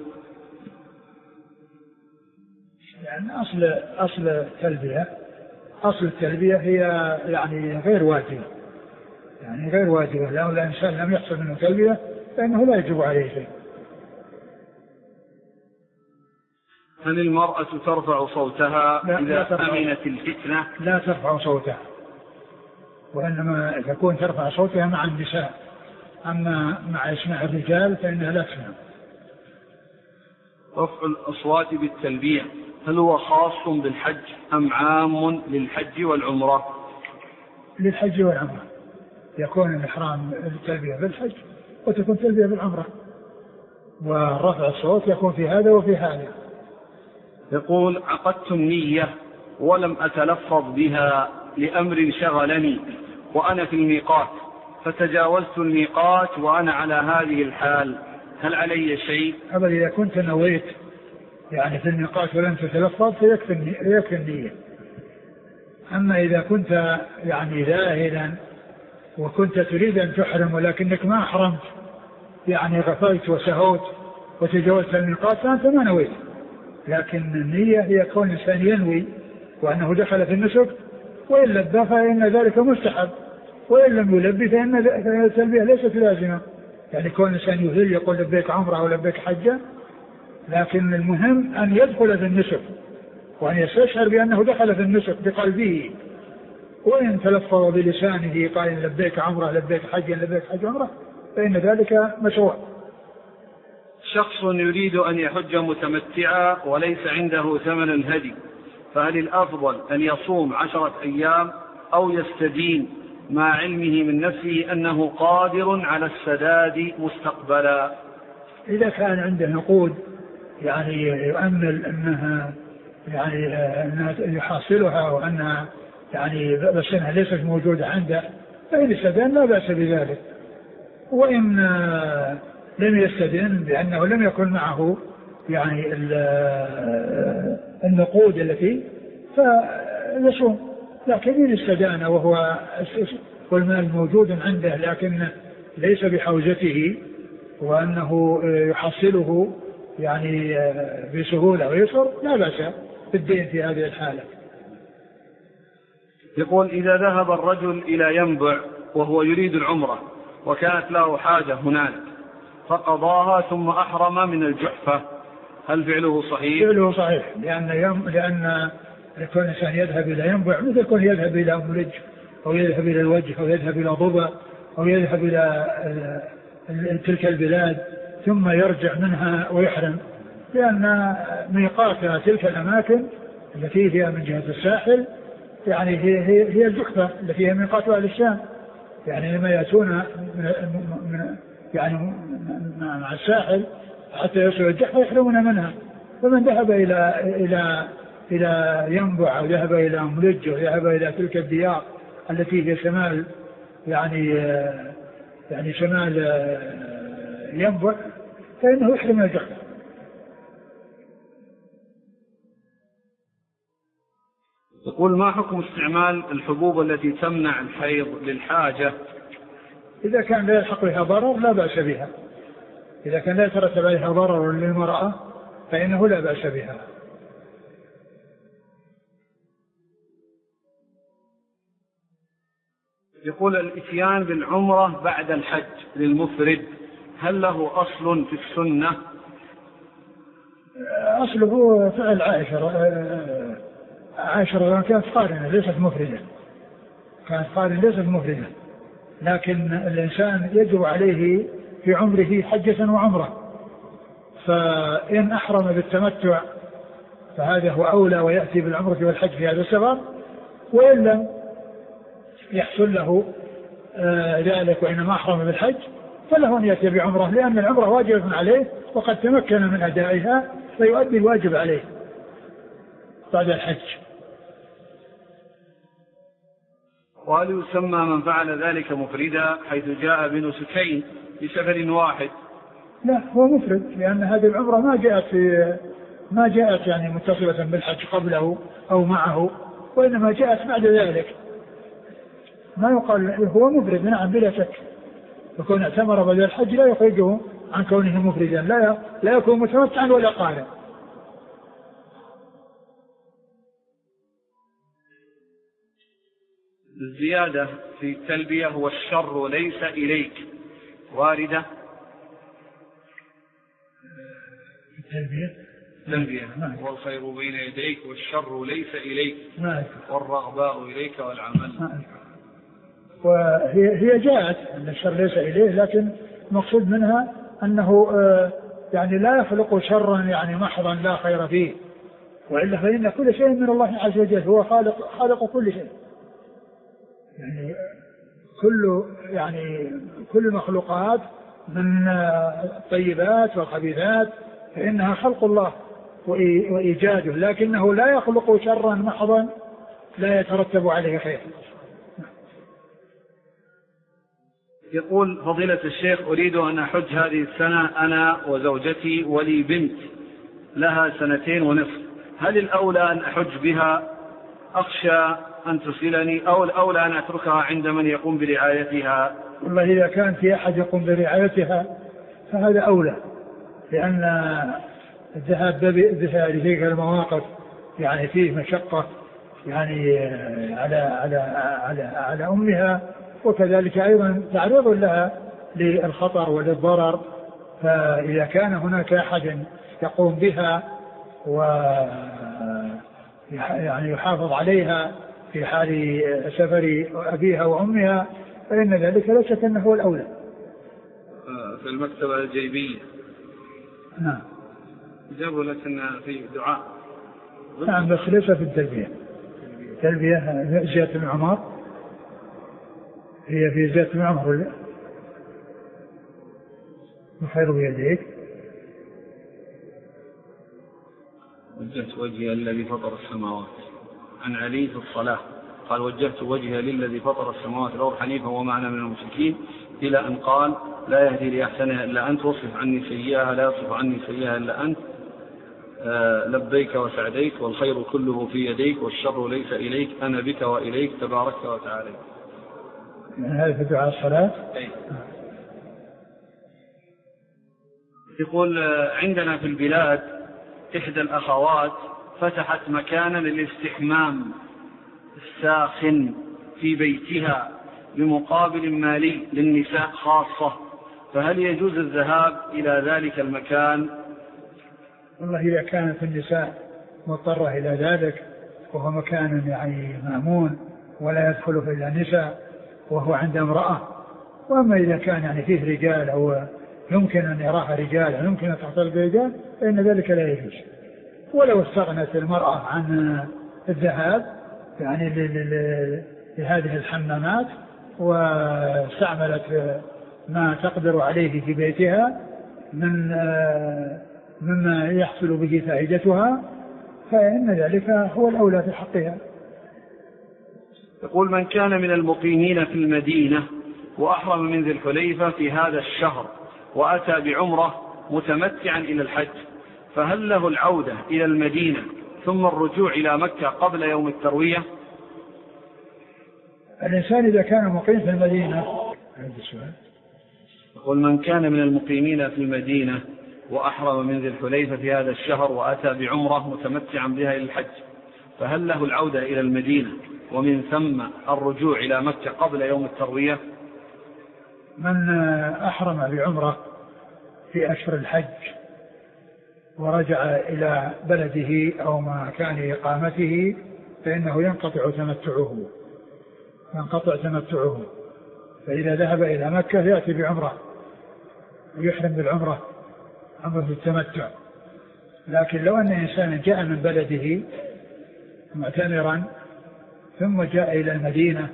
يعني أصل أصل التلبية أصل التلبية هي يعني غير واجبة، يعني غير واجبة. لو الإنسان لم يحصل منه تلبية فإنه لا يجب عليه شيء. هل المرأة ترفع صوتها إذا أمنت الفتنة؟ لا ترفع صوتها، وإنما تكون ترفع صوتها مع النساء، أما مع إسماع الرجال فإنها لا تسمع. رفع الأصوات بالتلبية هل هو خاص بالحج أم عام للحج والعمرة؟ للحج والعمرة، يكون الإحرام التلبية بالحج وتكون تلبية بالعمرة، ورفع الصوت يكون في هذا وفي هذا. يقول: عقدت النية ولم أتلفظ بها لأمر شغلني وأنا في الميقات، فتجاوزت الميقات وأنا على هذه الحال، هل علي شيء؟ أبدا، إذا كنت نويت يعني في الميقات ولم تتلفظ فيكفي النية. أما إذا كنت يعني ذاهلا وكنت تريد أن تحرم ولكنك ما أحرمت، يعني غفلت وسهوت وتجاوزت الميقات، فأنت ما نويت. لكن النية هي كون الإنسان ينوي وأنه دخل في النسك، وإن لبى فإن ذلك مستحب، وإن لم يلبي فإن التلبية ليست لازمة. يعني كون الإنسان يهل يقول لبيك عمره أو لبيك حجة، لكن المهم أن يدخل في النسك وأن يستشعر بأنه دخل في النسك بقلبه، وإن تلفظ بلسانه قال لبيك عمره لبيك حجة لبيك حج عمره فإن ذلك مشروع. شخص يريد أن يحج متمتعا وليس عنده ثمن الهدي، فهل الأفضل أن يصوم عشرة أيام أو يستدين مع علمه من نفسه أنه قادر على السداد مستقبلا؟ إذا كان عنده نقود يعني يؤمل أنها يعني أنها يحصلها وأنها يعني بس أنها ليست موجودة عنده، فإن استدان لا بأس بذلك. وإن لم يستدن بأنه لم يكن معه يعني النقود التي فيصوم، لكن إن استدان وهو والمال موجود عنده لكن ليس بحوزته وأنه يحصله يعني بسهولة ويسر، لا بأس بالدين في هذه الحالة. يقول: إذا ذهب الرجل إلى ينبع وهو يريد العمرة وكانت له حاجة هناك فقضاها ثم أحرم من الجحفة، هل فعله صحيح؟ فعله صحيح، لأن يم... لأن كل إنسان يذهب إلى ينبع مثل كل يذهب إلى ملج أو يذهب إلى الوجه أو يذهب إلى ضبع أو يذهب إلى تلك البلاد ثم يرجع منها ويحرم، لأن ميقات تلك الأماكن التي هي من جهة الساحل يعني هي هي, هي الجحفة التي هي ميقات أهل الشام، يعني لما يأتون من من يعني مع الساحل حتى يصلوا الجحفة يحرمون منها. فمن ذهب إلى إلى إلى ينبع أو ذهب إلى ملج أو ذهب إلى تلك الديار التي هي شمال يعني يعني شمال ينبع فإنه يحرم من الجحفة. يقول: ما حكم استعمال الحبوب التي تمنع الحيض للحاجة؟ إذا كان لا يلحق بها ضرر لا بأس بها، إذا كان لا يترتب عليها ضرر للمرأة فإنه لا بأس بها. يقول: الإتيان بالعمرة بعد الحج للمفرد هل له أصل في السنة؟ أصله فعل عائشة عائشة كانت قارنة ليست مفردة، كانت قارنة ليست مفردة، لكن الإنسان يجب عليه في عمره حجة وعمرة، فإن أحرم بالتمتع فهذا هو أولى ويأتي بالعمرة والحج في هذا السفر، وإن لم يحصل له ذلك وإنما أحرم بالحج فله أن يأتي بعمرة، لأن العمرة واجب عليه وقد تمكن من أدائها فيؤدي الواجب عليه بعد الحج. وهل يسمى من فعل ذلك مفردا حيث جاء بنسكين بسفر واحد؟ لا، هو مفرد، لأن هذه العمرة ما جاءت في ما جاءت يعني متصلة بالحج قبله أو معه، وإنما جاءت بعد ذلك. ما يقال هو مفرد، نعم بلا شك، يكون اعتمر بعد الحج لا يخرجه عن كونه مفردا، لا لا يكون متمتعا ولا قارن. الزيادة في التلبية والشر ليس إليك واردة؟ التلبية تلبية والخير بين يديك والشر ليس إليك والرغباء إليك والعمل. وهي هي جاءت أن الشر ليس إليه، لكن مقصود منها أنه يعني لا يخلق شرا يعني محضا لا خير فيه، وإلا فإن كل شيء من الله عز وجل، هو خالق خالق كل شيء، يعني كل يعني كل المخلوقات من الطيبات والخبيثات فإنها خلق الله وإيجاده، لكنه لا يخلق شرا محضا لا يترتب عليه خير. يقول فضيلة الشيخ أريد أن أحج هذه السنة أنا وزوجتي ولي بنت لها سنتين ونصف، هل الأولى أن أحج بها أخشى أن تصلني أو الأولى أن أتركها عند من يقوم برعايتها؟ والله إذا كان في أحد يقوم برعايتها فهذا أولى، لأن الذهاب بها لتلك المواقف يعني فيه مشقة يعني على على على على أمها، وكذلك أيضا تعرض لها للخطر وللضرر، فإذا كان هناك أحد يقوم بها و يعني يحافظ عليها في حال سفر أبيها وأمها فإن ذلك لا شك أنه هو الأولى. في المكتبة الجيبية نعم جابوا لك أن في دعاء. نعم بس ليس في التلبية، التلبية زيادة بن عمر، هي في زيادة بن عمر ولا الخير بيديك. وجهت وجهي الذي فطر السماوات، عن علي في الصلاة قال وجهت وجهي للذي فطر السماوات والأرض حنيفا وما أنا من المشركين، إلى أن قال لا يهدي لأحسنها إلا أنت واصرف عني سيئها لا يصرف عني سيئها إلا أنت، آه لبيك وسعديك والخير كله في يديك والشر ليس إليك أنا بك وإليك تبارك وتعالى. يعني هذا في دعاء الصلاة. أي. يقول عندنا في البلاد إحدى الأخوات فتحت مكانا للاستحمام الساخن في بيتها بمقابل مالي للنساء خاصة، فهل يجوز الذهاب إلى ذلك المكان؟ والله إذا كانت النساء مضطرة إلى ذلك وهو مكان يعني مأمون ولا يدخل في النساء وهو عند امرأة، وأما إذا كان يعني فيه رجال أو يمكن أن يراها رجال أو يمكن أن تحصل برجال فإن ذلك لا يجوز. ولو استغنت المرأة عن الذهاب يعني لهذه الحمامات واستعملت ما تقدر عليه في بيتها من مما يحصل به فائدتها فإن ذلك هو الأولى في حقها. يقول من كان من المقيمين في المدينة وأحرم من ذي الحليفة في هذا الشهر وأتى بعمرة متمتعا إلى الحج، فهل له العودة إلى المدينة ثم الرجوع إلى مكة قبل يوم التروية؟ الإنسان إذا كان مقيم في المدينة. يقول من كان من المقيمين في المدينة وأحرم من ذي الحليفة في هذا الشهر وأتى بعمرة متمتعا بها إلى الحج، فهل له العودة إلى المدينة ومن ثم الرجوع إلى مكة قبل يوم التروية؟ من أحرم بعمرة في أشهر الحج ورجع إلى بلده أو مكان إقامته فإنه ينقطع تمتعه ينقطع تمتعه فإذا ذهب إلى مكة يأتي بعمرة ويحرم بالعمرة عمرة التمتع. لكن لو أن إنسانا جاء من بلده معتمرا ثم جاء إلى المدينة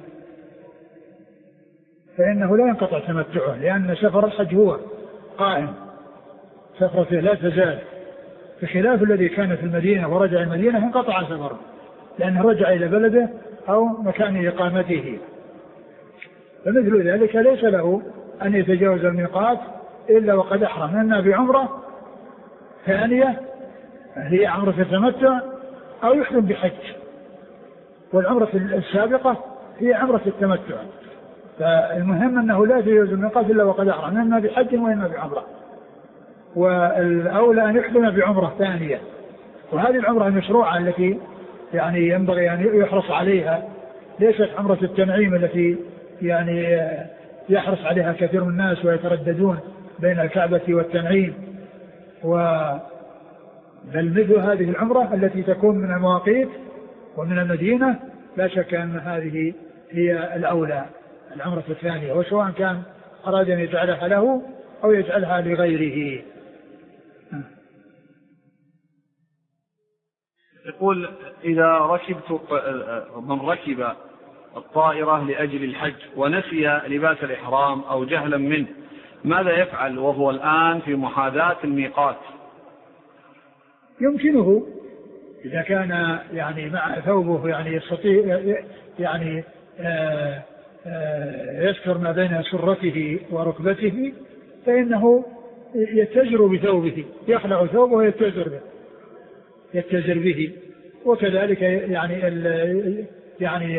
فإنه لا ينقطع تمتعه، لأن سفر الحج هو قائم، سفرته لا تزال، بخلاف الذي كان في المدينة ورجع المدينة انقطع سفره لأنه رجع إلى بلده أو مكان إقامته. فمثل ذلك ليس له أن يتجاوز الميقات إلا وقد أحرم إما بعمرة ثانية هي عمرة التمتع أو يحرم بحج، والعمرة السابقة هي عمرة التمتع. فالمهم أنه لا يتجاوز الميقات إلا وقد أحرم إما بحج وإما بعمرة، والأولى أن يحرم بعمرة ثانية. وهذه العمرة المشروعة التي يعني ينبغي أن يحرص عليها ليست عمرة التنعيم التي يعني يحرص عليها كثير من الناس ويترددون بين الكعبة والتنعيم، بل مثل هذه العمرة التي تكون من المواقيت ومن المدينة لا شك أن هذه هي الأولى، العمرة الثانية، وسواء كان أراد أن يجعلها له أو يجعلها لغيره. يقول إذا ركبت من ركب الطائرة لأجل الحج ونسي لباس الإحرام أو جهلا منه ماذا يفعل وهو الآن في محاذاة الميقات؟ يمكنه إذا كان يعني مع ثوبه يعني يستطيع يعني آآ آآ يستر ما بين سرته وركبته فإنه يتجر بثوبه، يخلع ثوبه ويتجر به يتجر به وكذلك يعني يعني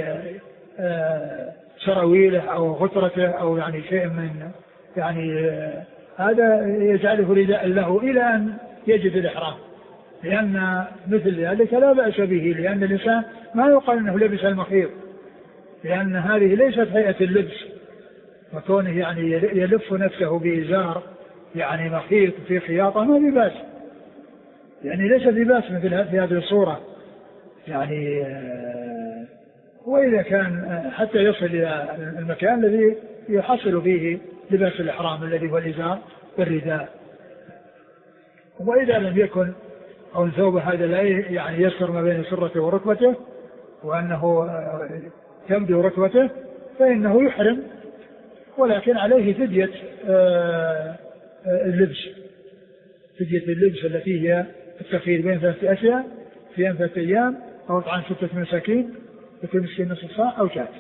سراويله أو غترته أو يعني شيء من يعني هذا يجعله رداء له إلى أن يجد الإحرام، لأن مثل ذلك لا بأس به، لأن الإنسان ما يقال أنه لبس المخيط، لأن هذه ليست هيئة اللبس، وكونه يعني يلف نفسه بإزار يعني مخيط في خياطة ما بباس، يعني ليس بباس مثل في هذه الصورة يعني. وإذا كان حتى يصل إلى المكان الذي يحصل فيه لباس الإحرام الذي هو الإزار والرداء. وإذا لم يكن أو الثوب هذا لا يعني يسر ما بين سرته وركبته وأنه يبدو ركبته فإنه يحرم، ولكن عليه فدية اللبس، فدية اللبس التي هي التخيير بين ثلاثة أشياء في ثلاثة أيام أو طعام ستة مساكين لكل مسكين نصف صاع أو شاة.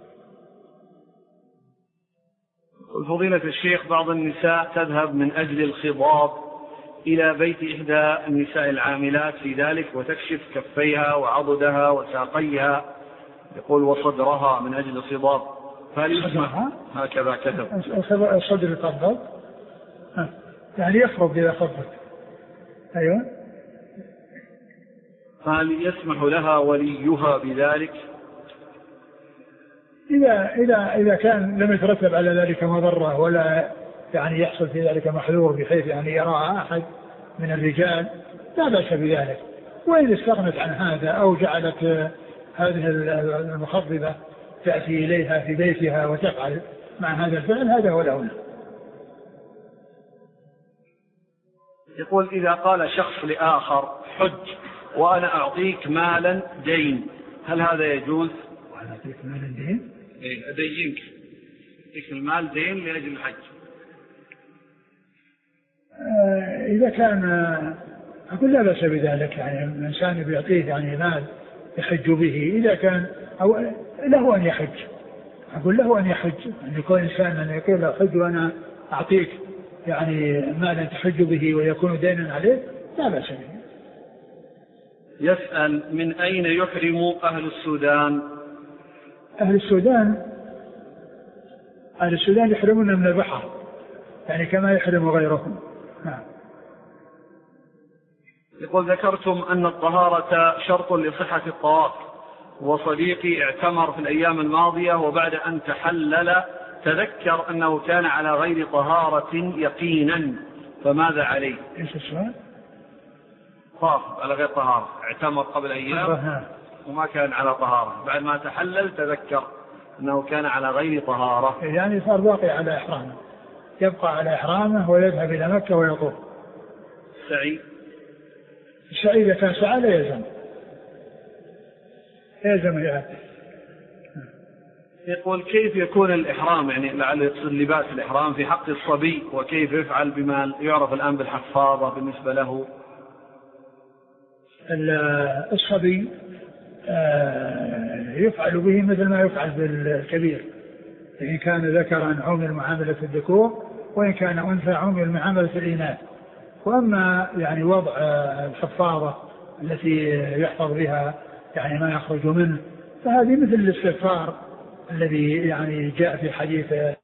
فضيلة الشيخ بعض النساء تذهب من أجل الخضاب إلى بيت إحدى النساء العاملات في ذلك وتكشف كفيها وعضدها وساقيها يقول وصدرها من أجل الخضاب، فهل يسمح هكذا كتب الصدر يخضب يعني يخرج إذا خضب. أيوة. فهل يسمح لها وليها بذلك؟ إذا إذا إذا كان لم يترتب على ذلك مضرة ولا يعني يحصل في ذلك محذور بحيث يعني يراها أحد من الرجال لا بأس بذلك. وإذا استغنت عن هذا أو جعلت هذه المخضبة تأتي إليها في بيتها وتفعل مع هذا الفعل هذا هو الأولى. يقول إذا قال شخص لآخر حج وأنا أعطيك مالا دين هل هذا يجوز؟ وأنا أعطيك مالا دين؟ إيه أدينك أعطيك المال دين لأجل الحج. آه إذا كان أقول لا بأس بذلك، يعني الإنسان بيعطيه يعني مال يحج به إذا كان أو له أن يحج، أقول له أن يحج، أن يكون إنسان أن يقول له حج وأنا أعطيك يعني مالا تحج به ويكون دينا عليه لا بأس به. يسأل من أين يحرم أهل السودان؟ أهل السودان أهل السودان يحرمون من البحر يعني كما يحرم غيرهم. نعم. يقول ذكرتم أن الطهارة شرط لصحة الطواف، وصديقي اعتمر في الأيام الماضية وبعد أن تحلل تذكر أنه كان على غير طهارة يقينا فماذا عليه؟ إيش السؤال؟ طاف على غير طهارة، اعتمر قبل أيام وما كان على طهارة، بعد ما تحلل تذكر أنه كان على غير طهارة، يعني صار باقي على إحرامه، يبقى على إحرامه ويذهب إلى مكة ويطوف. سعي السعي إذا كان سعى لا يلزم يلزم يأتي. يقول كيف يكون الإحرام، يعني لعل يقصد لباس الإحرام في حق الصبي، وكيف يفعل بما يعرف الآن بالحفاظة بالنسبة له؟ الصبي يفعل به مثل ما يفعل بالكبير، إن كان ذكرا عمل معاملة الذكور، وإن كان أنثى عمل معاملة الإناث. وأما يعني وضع الحفاظة التي يحفظ بها يعني ما يخرج منه، فهذه مثل الاستغفار الذي يعني جاء في حديث